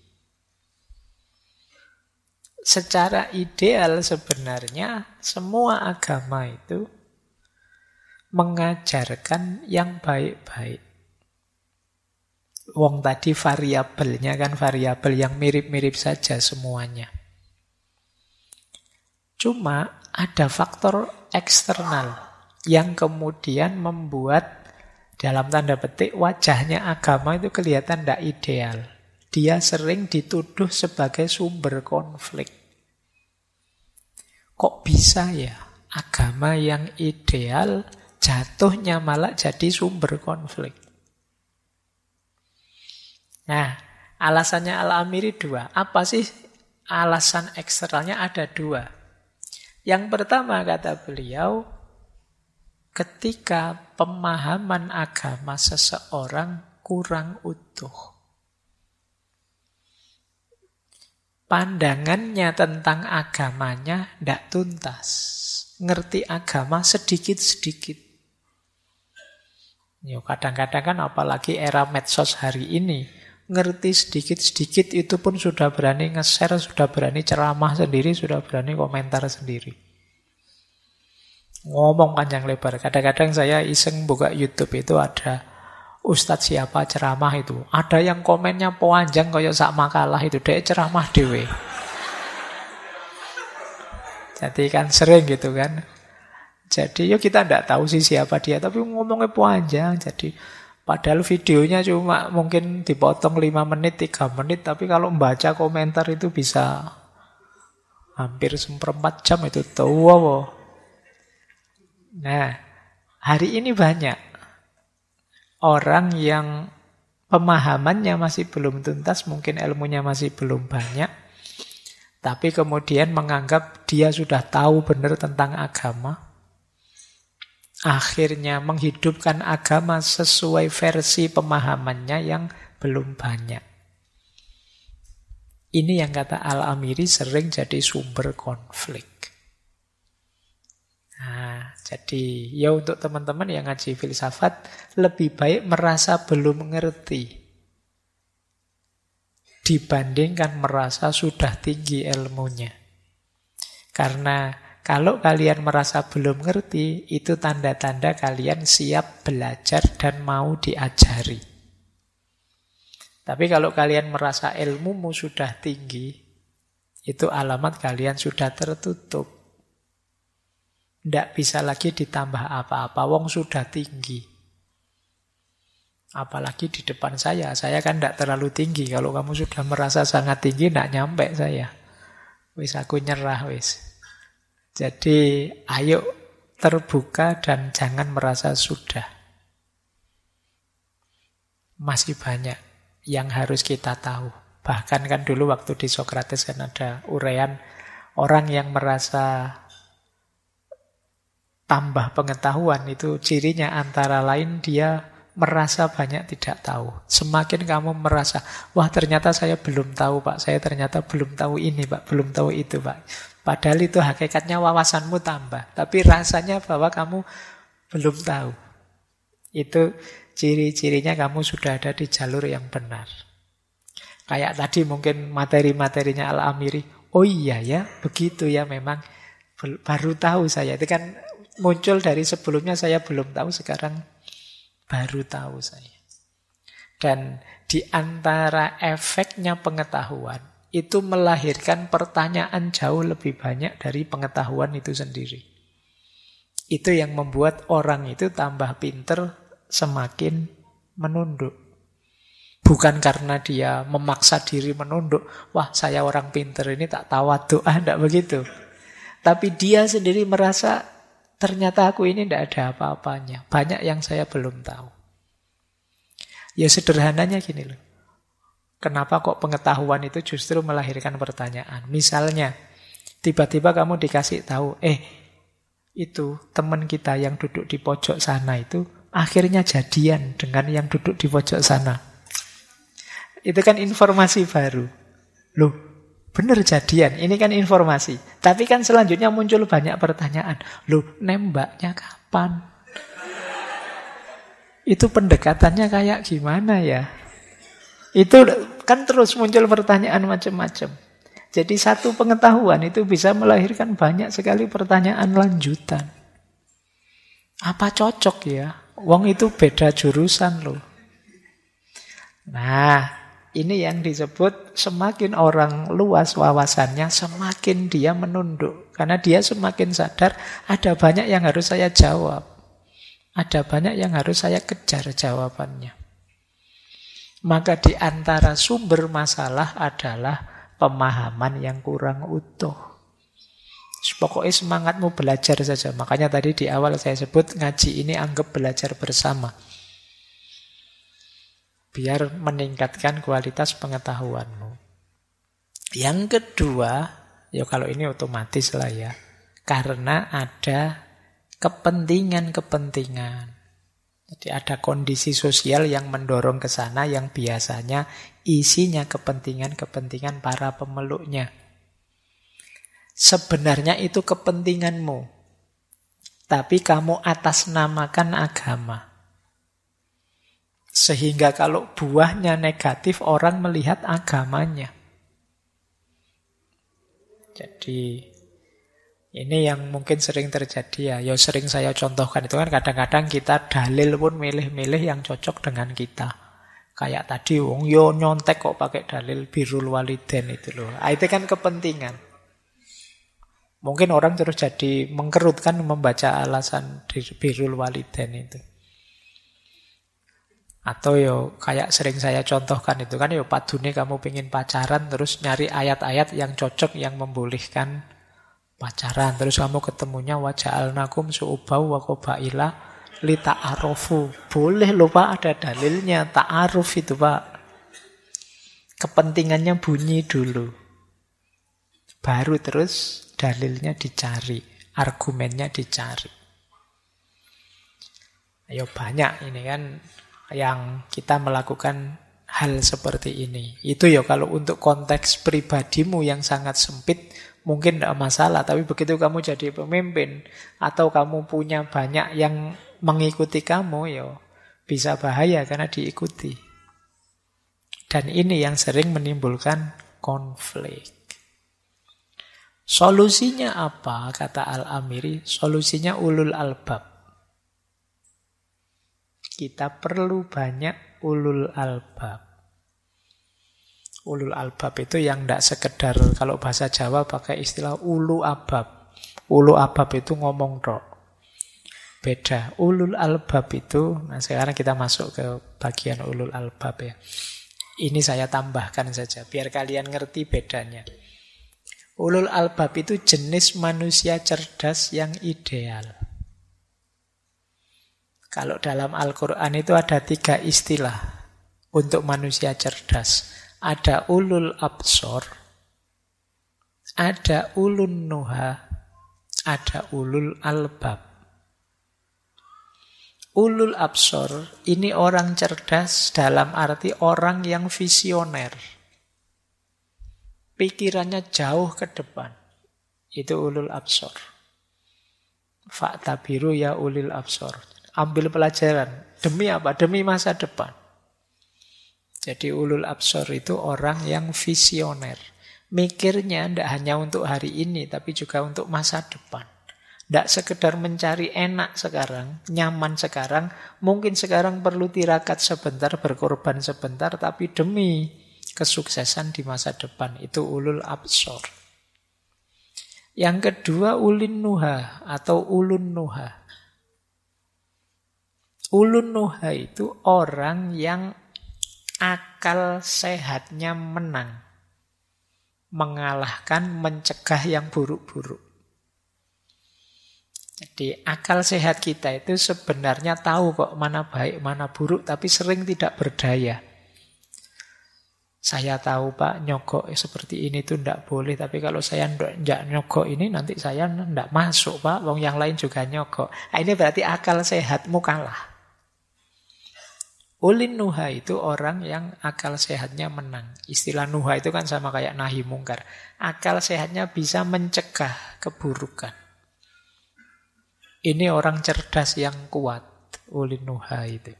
Secara ideal sebenarnya semua agama itu mengajarkan yang baik-baik. Wong tadi variabelnya kan variabel yang mirip-mirip saja semuanya. Cuma ada faktor eksternal yang kemudian membuat dalam tanda petik wajahnya agama itu kelihatan tidak ideal. Dia sering dituduh sebagai sumber konflik. Kok bisa ya agama yang ideal jatuhnya malah jadi sumber konflik? Nah, alasannya Al-Amiri dua. Apa sih alasan eksternalnya? Ada dua. Yang pertama kata beliau, ketika pemahaman agama seseorang kurang utuh. Pandangannya tentang agamanya tidak tuntas. Ngerti agama sedikit-sedikit. Kadang-kadang kan apalagi era medsos hari ini, ngerti sedikit-sedikit itu pun sudah berani nge-share, sudah berani ceramah sendiri, sudah berani komentar sendiri. Ngomong panjang lebar. Kadang-kadang saya iseng buka YouTube itu ada ustadz siapa ceramah itu. Ada yang komennya panjang kayak sak makalah itu. Dia ceramah dewe. Jadi kan sering gitu kan. Jadi ya kita tidak tahu sih siapa dia, tapi ngomongnya panjang. Jadi padahal videonya cuma mungkin dipotong 5 menit, 3 menit, tapi kalau membaca komentar itu bisa hampir 1/4 jam itu tahu. Nah, hari ini banyak orang yang pemahamannya masih belum tuntas, mungkin ilmunya masih belum banyak, tapi kemudian menganggap dia sudah tahu benar tentang agama. Akhirnya menghidupkan agama sesuai versi pemahamannya yang belum banyak. Ini yang kata Al-Amiri sering jadi sumber konflik. Nah, jadi ya untuk teman-teman yang ngaji filsafat, lebih baik merasa belum mengerti dibandingkan merasa sudah tinggi ilmunya. Karena kalau kalian merasa belum ngerti, itu tanda-tanda kalian siap belajar dan mau diajari. Tapi kalau kalian merasa ilmumu sudah tinggi, itu alamat kalian sudah tertutup. Tidak bisa lagi ditambah apa-apa, wong sudah tinggi. Apalagi di depan saya kan tidak terlalu tinggi. Kalau kamu sudah merasa sangat tinggi, tidak nyampe saya. Wis aku nyerah wis. Jadi ayo terbuka dan jangan merasa sudah. Masih banyak yang harus kita tahu. Bahkan kan dulu waktu di Sokrates kan ada uraian orang yang merasa tambah pengetahuan itu cirinya antara lain dia merasa banyak tidak tahu. Semakin kamu merasa, wah ternyata saya belum tahu Pak, saya ternyata belum tahu ini Pak, belum tahu itu Pak. Padahal itu hakikatnya wawasanmu tambah. Tapi rasanya bahwa kamu belum tahu. Itu ciri-cirinya kamu sudah ada di jalur yang benar. Kayak tadi mungkin materi-materinya Al-Amiri. Oh iya ya, begitu ya memang. Baru tahu saya. Itu kan muncul dari sebelumnya saya belum tahu, sekarang baru tahu saya. Dan di antara efeknya pengetahuan, itu melahirkan pertanyaan jauh lebih banyak dari pengetahuan itu sendiri. Itu yang membuat orang itu tambah pinter semakin menunduk. Bukan karena dia memaksa diri menunduk. Wah saya orang pinter ini tak tawadhu, tidak begitu. Tapi dia sendiri merasa ternyata aku ini tidak ada apa-apanya. Banyak yang saya belum tahu. Ya sederhananya gini loh. Kenapa kok pengetahuan itu justru melahirkan pertanyaan? Misalnya, tiba-tiba kamu dikasih tahu, itu teman kita yang duduk di pojok sana itu akhirnya jadian dengan yang duduk di pojok sana. Itu kan informasi baru. Loh, bener jadian, ini kan informasi. Tapi kan selanjutnya muncul banyak pertanyaan. Loh, nembaknya kapan? Itu pendekatannya kayak gimana ya? Itu kan terus muncul pertanyaan macam-macam. Jadi satu pengetahuan itu bisa melahirkan banyak sekali pertanyaan lanjutan. Apa cocok ya? Wong itu beda jurusan loh. Nah, ini yang disebut semakin orang luas wawasannya, semakin dia menunduk. Karena dia semakin sadar ada banyak yang harus saya jawab. Ada banyak yang harus saya kejar jawabannya. Maka di antara sumber masalah adalah pemahaman yang kurang utuh. Pokoknya semangatmu belajar saja. Makanya tadi di awal saya sebut ngaji ini anggap belajar bersama. Biar meningkatkan kualitas pengetahuanmu. Yang kedua, ya kalau ini otomatis lah ya. Karena ada kepentingan-kepentingan. Jadi ada kondisi sosial yang mendorong ke sana yang biasanya isinya kepentingan-kepentingan para pemeluknya. Sebenarnya itu kepentinganmu. Tapi kamu atasnamakan agama. Sehingga kalau buahnya negatif orang melihat agamanya. Jadi ini yang mungkin sering terjadi ya. Ya sering saya contohkan itu kan kadang-kadang kita dalil pun milih-milih yang cocok dengan kita. Kayak tadi wong yo nyontek kok pakai dalil birrul walidain itu loh. Itu kan kepentingan. Mungkin orang terus jadi mengkerut kan membaca alasan birrul walidain itu. Atau yo kayak sering saya contohkan itu kan yo padune kamu pengen pacaran terus nyari ayat-ayat yang cocok yang membolehkan pacaran. Terus kamu ketemunya waja'alnakum su'ubau wa qabaila li ta'arufu. Boleh loh Pak, ada dalilnya ta'aruf itu Pak. Kepentingannya bunyi dulu. Baru terus dalilnya dicari, argumennya dicari. Ayo banyak ini kan yang kita melakukan hal seperti ini. Itu ya kalau untuk konteks pribadimu yang sangat sempit mungkin tidak masalah. Tapi begitu kamu jadi pemimpin atau kamu punya banyak yang mengikuti kamu, ya bisa bahaya karena diikuti. Dan ini yang sering menimbulkan konflik. Solusinya apa? Kata Al-Amiri, solusinya ulul albab. Kita perlu banyak ulul albab. Ulul albab itu yang tidak sekedar, kalau bahasa Jawa pakai istilah ulu abab. Ulu abab itu ngomong tok. Beda. Ulul albab itu, nah sekarang kita masuk ke bagian ulul albab ya. Ini saya tambahkan saja, biar kalian ngerti bedanya. Ulul albab itu jenis manusia cerdas yang ideal. Kalau dalam Al-Quran itu ada 3 istilah untuk manusia cerdas. Ada ulul absor, ada ulun nuha, ada ulul albab. Ulul absor ini orang cerdas dalam arti orang yang visioner. Pikirannya jauh ke depan. Itu ulul absor. Fa'tabiru ya ulil absor. Ambil pelajaran. Demi apa? Demi masa depan. Jadi ulul absor itu orang yang visioner. Mikirnya tidak hanya untuk hari ini, tapi juga untuk masa depan. Tidak sekedar mencari enak sekarang, nyaman sekarang. Mungkin sekarang perlu tirakat sebentar, berkorban sebentar, tapi demi kesuksesan di masa depan. Itu ulul absor. Yang kedua ulin nuha atau ulun nuha. Ulun nuha itu orang yang akal sehatnya menang, mengalahkan, mencegah yang buruk-buruk. Jadi akal sehat kita itu sebenarnya tahu kok mana baik, mana buruk, tapi sering tidak berdaya. Saya tahu Pak, nyogok seperti ini tuh tidak boleh, tapi kalau saya tidak nyogok ini nanti saya tidak masuk Pak, wong yang lain juga nyogok. Nah, ini berarti akal sehatmu kalah. Ulin nuha itu orang yang akal sehatnya menang. Istilah nuha itu kan sama kayak nahi mungkar. Akal sehatnya bisa mencegah keburukan. Ini orang cerdas yang kuat, ulin nuha itu.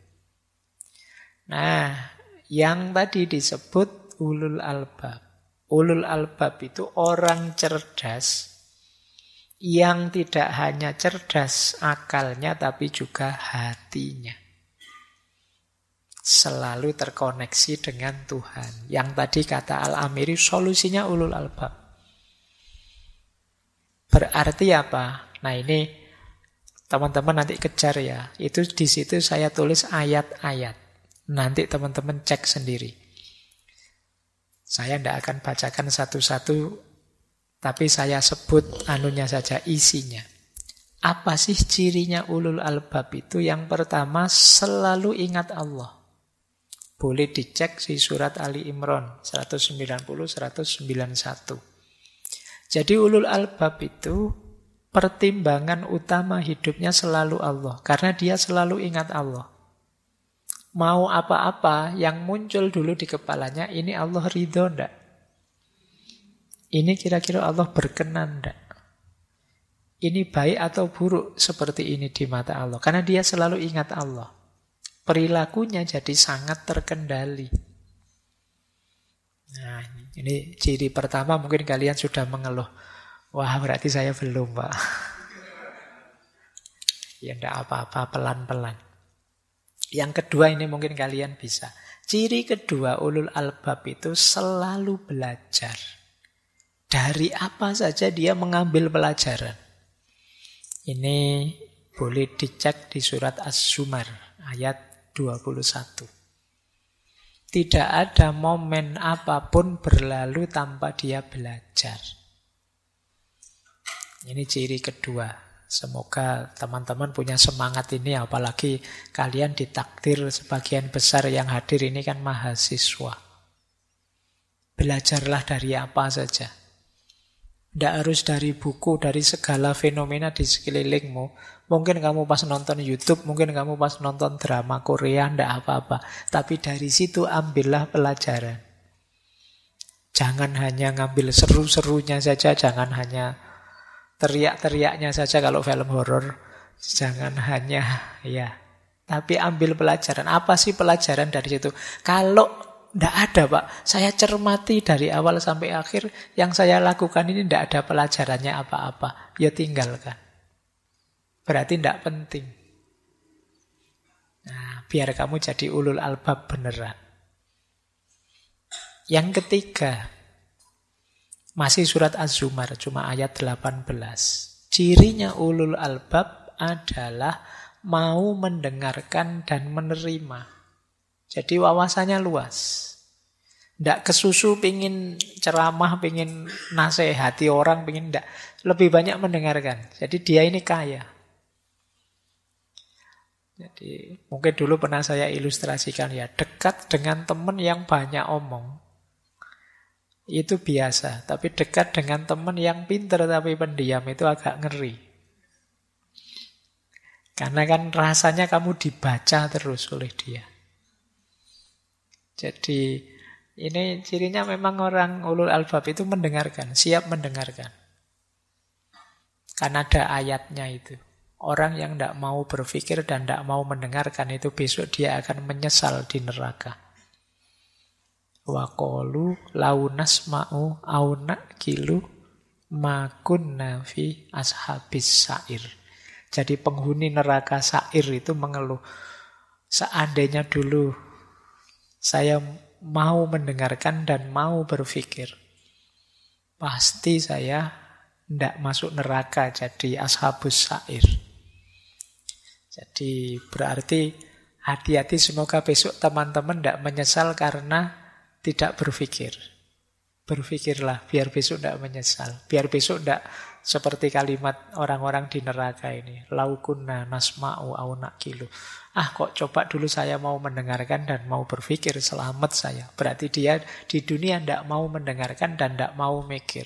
Nah, yang tadi disebut ulul albab. Ulul albab itu orang cerdas yang tidak hanya cerdas akalnya tapi juga hatinya. Selalu terkoneksi dengan Tuhan. Yang tadi kata Al-Amiri solusinya ulul albab. Berarti apa? Nah ini teman-teman nanti kejar ya. Itu di situ saya tulis ayat-ayat. Nanti teman-teman cek sendiri. Saya tidak akan bacakan satu-satu, tapi saya sebut anunya saja, isinya. Apa sih cirinya ulul albab itu? Yang pertama, selalu ingat Allah. Boleh dicek di surat Ali Imran 190-191. Jadi ulul albab itu pertimbangan utama hidupnya selalu Allah. Karena dia selalu ingat Allah. Mau apa-apa yang muncul dulu di kepalanya, ini Allah ridho ndak? Ini kira-kira Allah berkenan ndak? Ini baik atau buruk seperti ini di mata Allah. Karena dia selalu ingat Allah. Perilakunya jadi sangat terkendali. Nah, ini ciri pertama mungkin kalian sudah mengeluh. Wah, berarti saya belum, Pak. Ya enggak apa-apa, pelan-pelan. Yang kedua ini mungkin kalian bisa. Ciri kedua ulul albab itu selalu belajar. Dari apa saja dia mengambil pelajaran. Ini boleh dicek di surat Az-Zumar ayat 21. Tidak ada momen apapun berlalu tanpa dia belajar. Ini ciri kedua. Semoga teman-teman punya semangat ini, apalagi kalian ditakdir sebagian besar yang hadir ini kan mahasiswa. Belajarlah dari apa saja. Tidak harus dari buku, dari segala fenomena di sekelilingmu. Mungkin kamu pas nonton YouTube, mungkin kamu pas nonton drama Korea, tidak apa-apa. Tapi dari situ ambillah pelajaran. Jangan hanya ngambil seru-serunya saja, jangan hanya teriak-teriaknya saja kalau film horor. Jangan hanya, tapi ambil pelajaran. Apa sih pelajaran dari situ? Kalau tidak ada, Pak, saya cermati dari awal sampai akhir, yang saya lakukan ini tidak ada pelajarannya apa-apa, ya tinggalkan. Berarti tidak penting. Nah, biar kamu jadi ulul albab beneran. Yang ketiga, masih surat Az-Zumar, cuma ayat 18. Cirinya ulul albab adalah mau mendengarkan dan menerima. Jadi wawasannya luas. Tidak kesusu pingin ceramah, pingin nasihati orang, pingin tidak. Lebih banyak mendengarkan. Jadi dia ini kaya. Jadi mungkin dulu pernah saya ilustrasikan ya, dekat dengan teman yang banyak omong. Itu biasa. Tapi dekat dengan teman yang pintar tapi pendiam itu agak ngeri. Karena kan rasanya kamu dibaca terus oleh dia. Jadi ini cirinya memang orang ulul albab itu mendengarkan, siap mendengarkan. Karena ada ayatnya itu. Orang yang tidak mau berpikir dan tidak mau mendengarkan itu besok dia akan menyesal di neraka. Wa qalu lau nasma'u au naqilu ma kunna fi ashabis sa'ir. Jadi penghuni neraka sa'ir itu mengeluh, seandainya dulu saya mau mendengarkan dan mau berpikir, pasti saya tidak masuk neraka jadi ashabus sa'ir. Jadi berarti hati-hati, semoga besok teman-teman tidak menyesal karena tidak berpikir. Berpikirlah biar besok tidak menyesal. Biar besok tidak seperti kalimat orang-orang di neraka ini. Lau kunna nasma'u au naqilu. Kok coba dulu saya mau mendengarkan dan mau berpikir, selamat saya. Berarti dia di dunia tidak mau mendengarkan dan tidak mau mikir.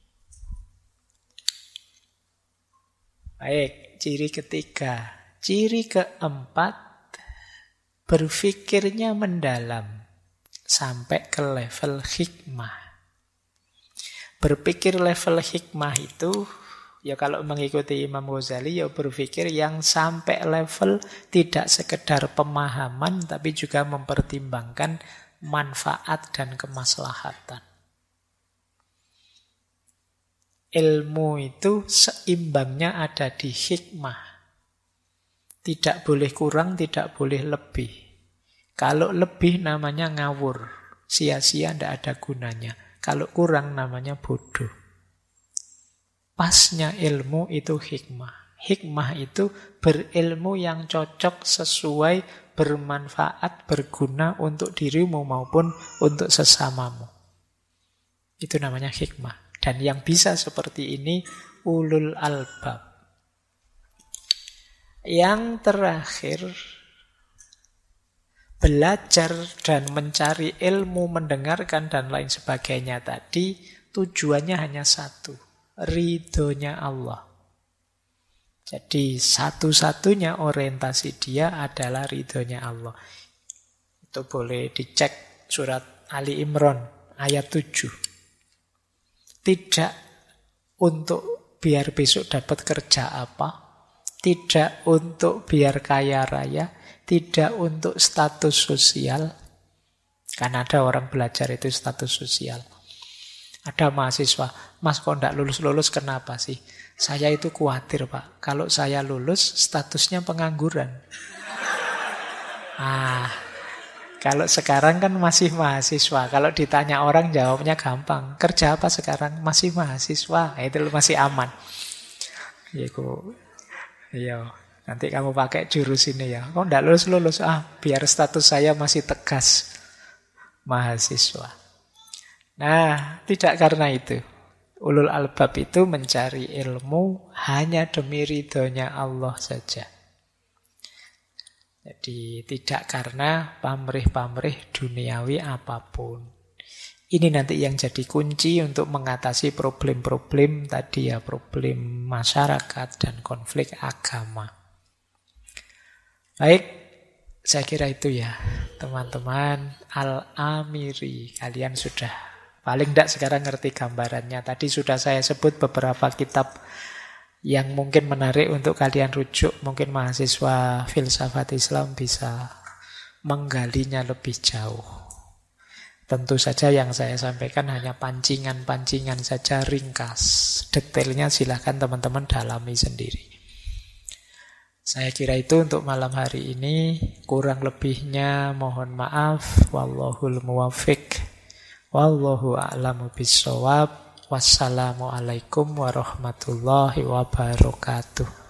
Baik, ciri ketiga. Ciri keempat, berpikirnya mendalam sampai ke level hikmah. Berpikir level hikmah itu, ya kalau mengikuti Imam Ghazali, ya berpikir yang sampai level tidak sekedar pemahaman, tapi juga mempertimbangkan manfaat dan kemaslahatan. Ilmu itu seimbangnya ada di hikmah. Tidak boleh kurang, tidak boleh lebih. Kalau lebih namanya ngawur, sia-sia, tidak ada gunanya. Kalau kurang namanya bodoh. Pasnya ilmu itu hikmah. Hikmah itu berilmu yang cocok, sesuai, bermanfaat, berguna untuk dirimu maupun untuk sesamamu. Itu namanya hikmah. Dan yang bisa seperti ini ulul albab. Yang terakhir, belajar dan mencari ilmu, mendengarkan dan lain sebagainya tadi, tujuannya hanya satu, ridhonya Allah. Jadi satu-satunya orientasi dia adalah ridhonya Allah. Itu boleh dicek surat Ali Imran ayat 7. Tidak untuk biar besok dapat kerja apa, tidak untuk biar kaya raya, tidak untuk status sosial. Karena ada orang belajar itu status sosial. Ada mahasiswa, Mas kok tidak lulus-lulus, kenapa sih? Saya itu khawatir, Pak. Kalau saya lulus, statusnya pengangguran. Kalau sekarang kan masih mahasiswa. Kalau ditanya orang jawabnya gampang. Kerja apa sekarang? Masih mahasiswa. Itu masih aman. Iya. Nanti kamu pakai jurus ini ya. Kok enggak lulus-lulus? Biar status saya masih tegas. Mahasiswa. Nah, tidak karena itu. Ulul albab itu mencari ilmu hanya demi ridhonya Allah saja. Jadi tidak karena pamrih-pamrih duniawi apapun. Ini nanti yang jadi kunci untuk mengatasi problem-problem tadi ya, problem masyarakat dan konflik agama. Baik, saya kira itu ya, teman-teman. Al-Amiri, kalian sudah paling tidak sekarang ngerti gambarannya. Tadi sudah saya sebut beberapa kitab yang mungkin menarik untuk kalian rujuk. Mungkin mahasiswa filsafat Islam bisa menggalinya lebih jauh. Tentu saja yang saya sampaikan hanya pancingan-pancingan saja, ringkas. Detailnya silahkan teman-teman dalami sendiri. Saya kira itu untuk malam hari ini. Kurang lebihnya mohon maaf. Wallahul muwaffiq. Wallahu a'lamu bissawab. Wassalamualaikum warahmatullahi wabarakatuh.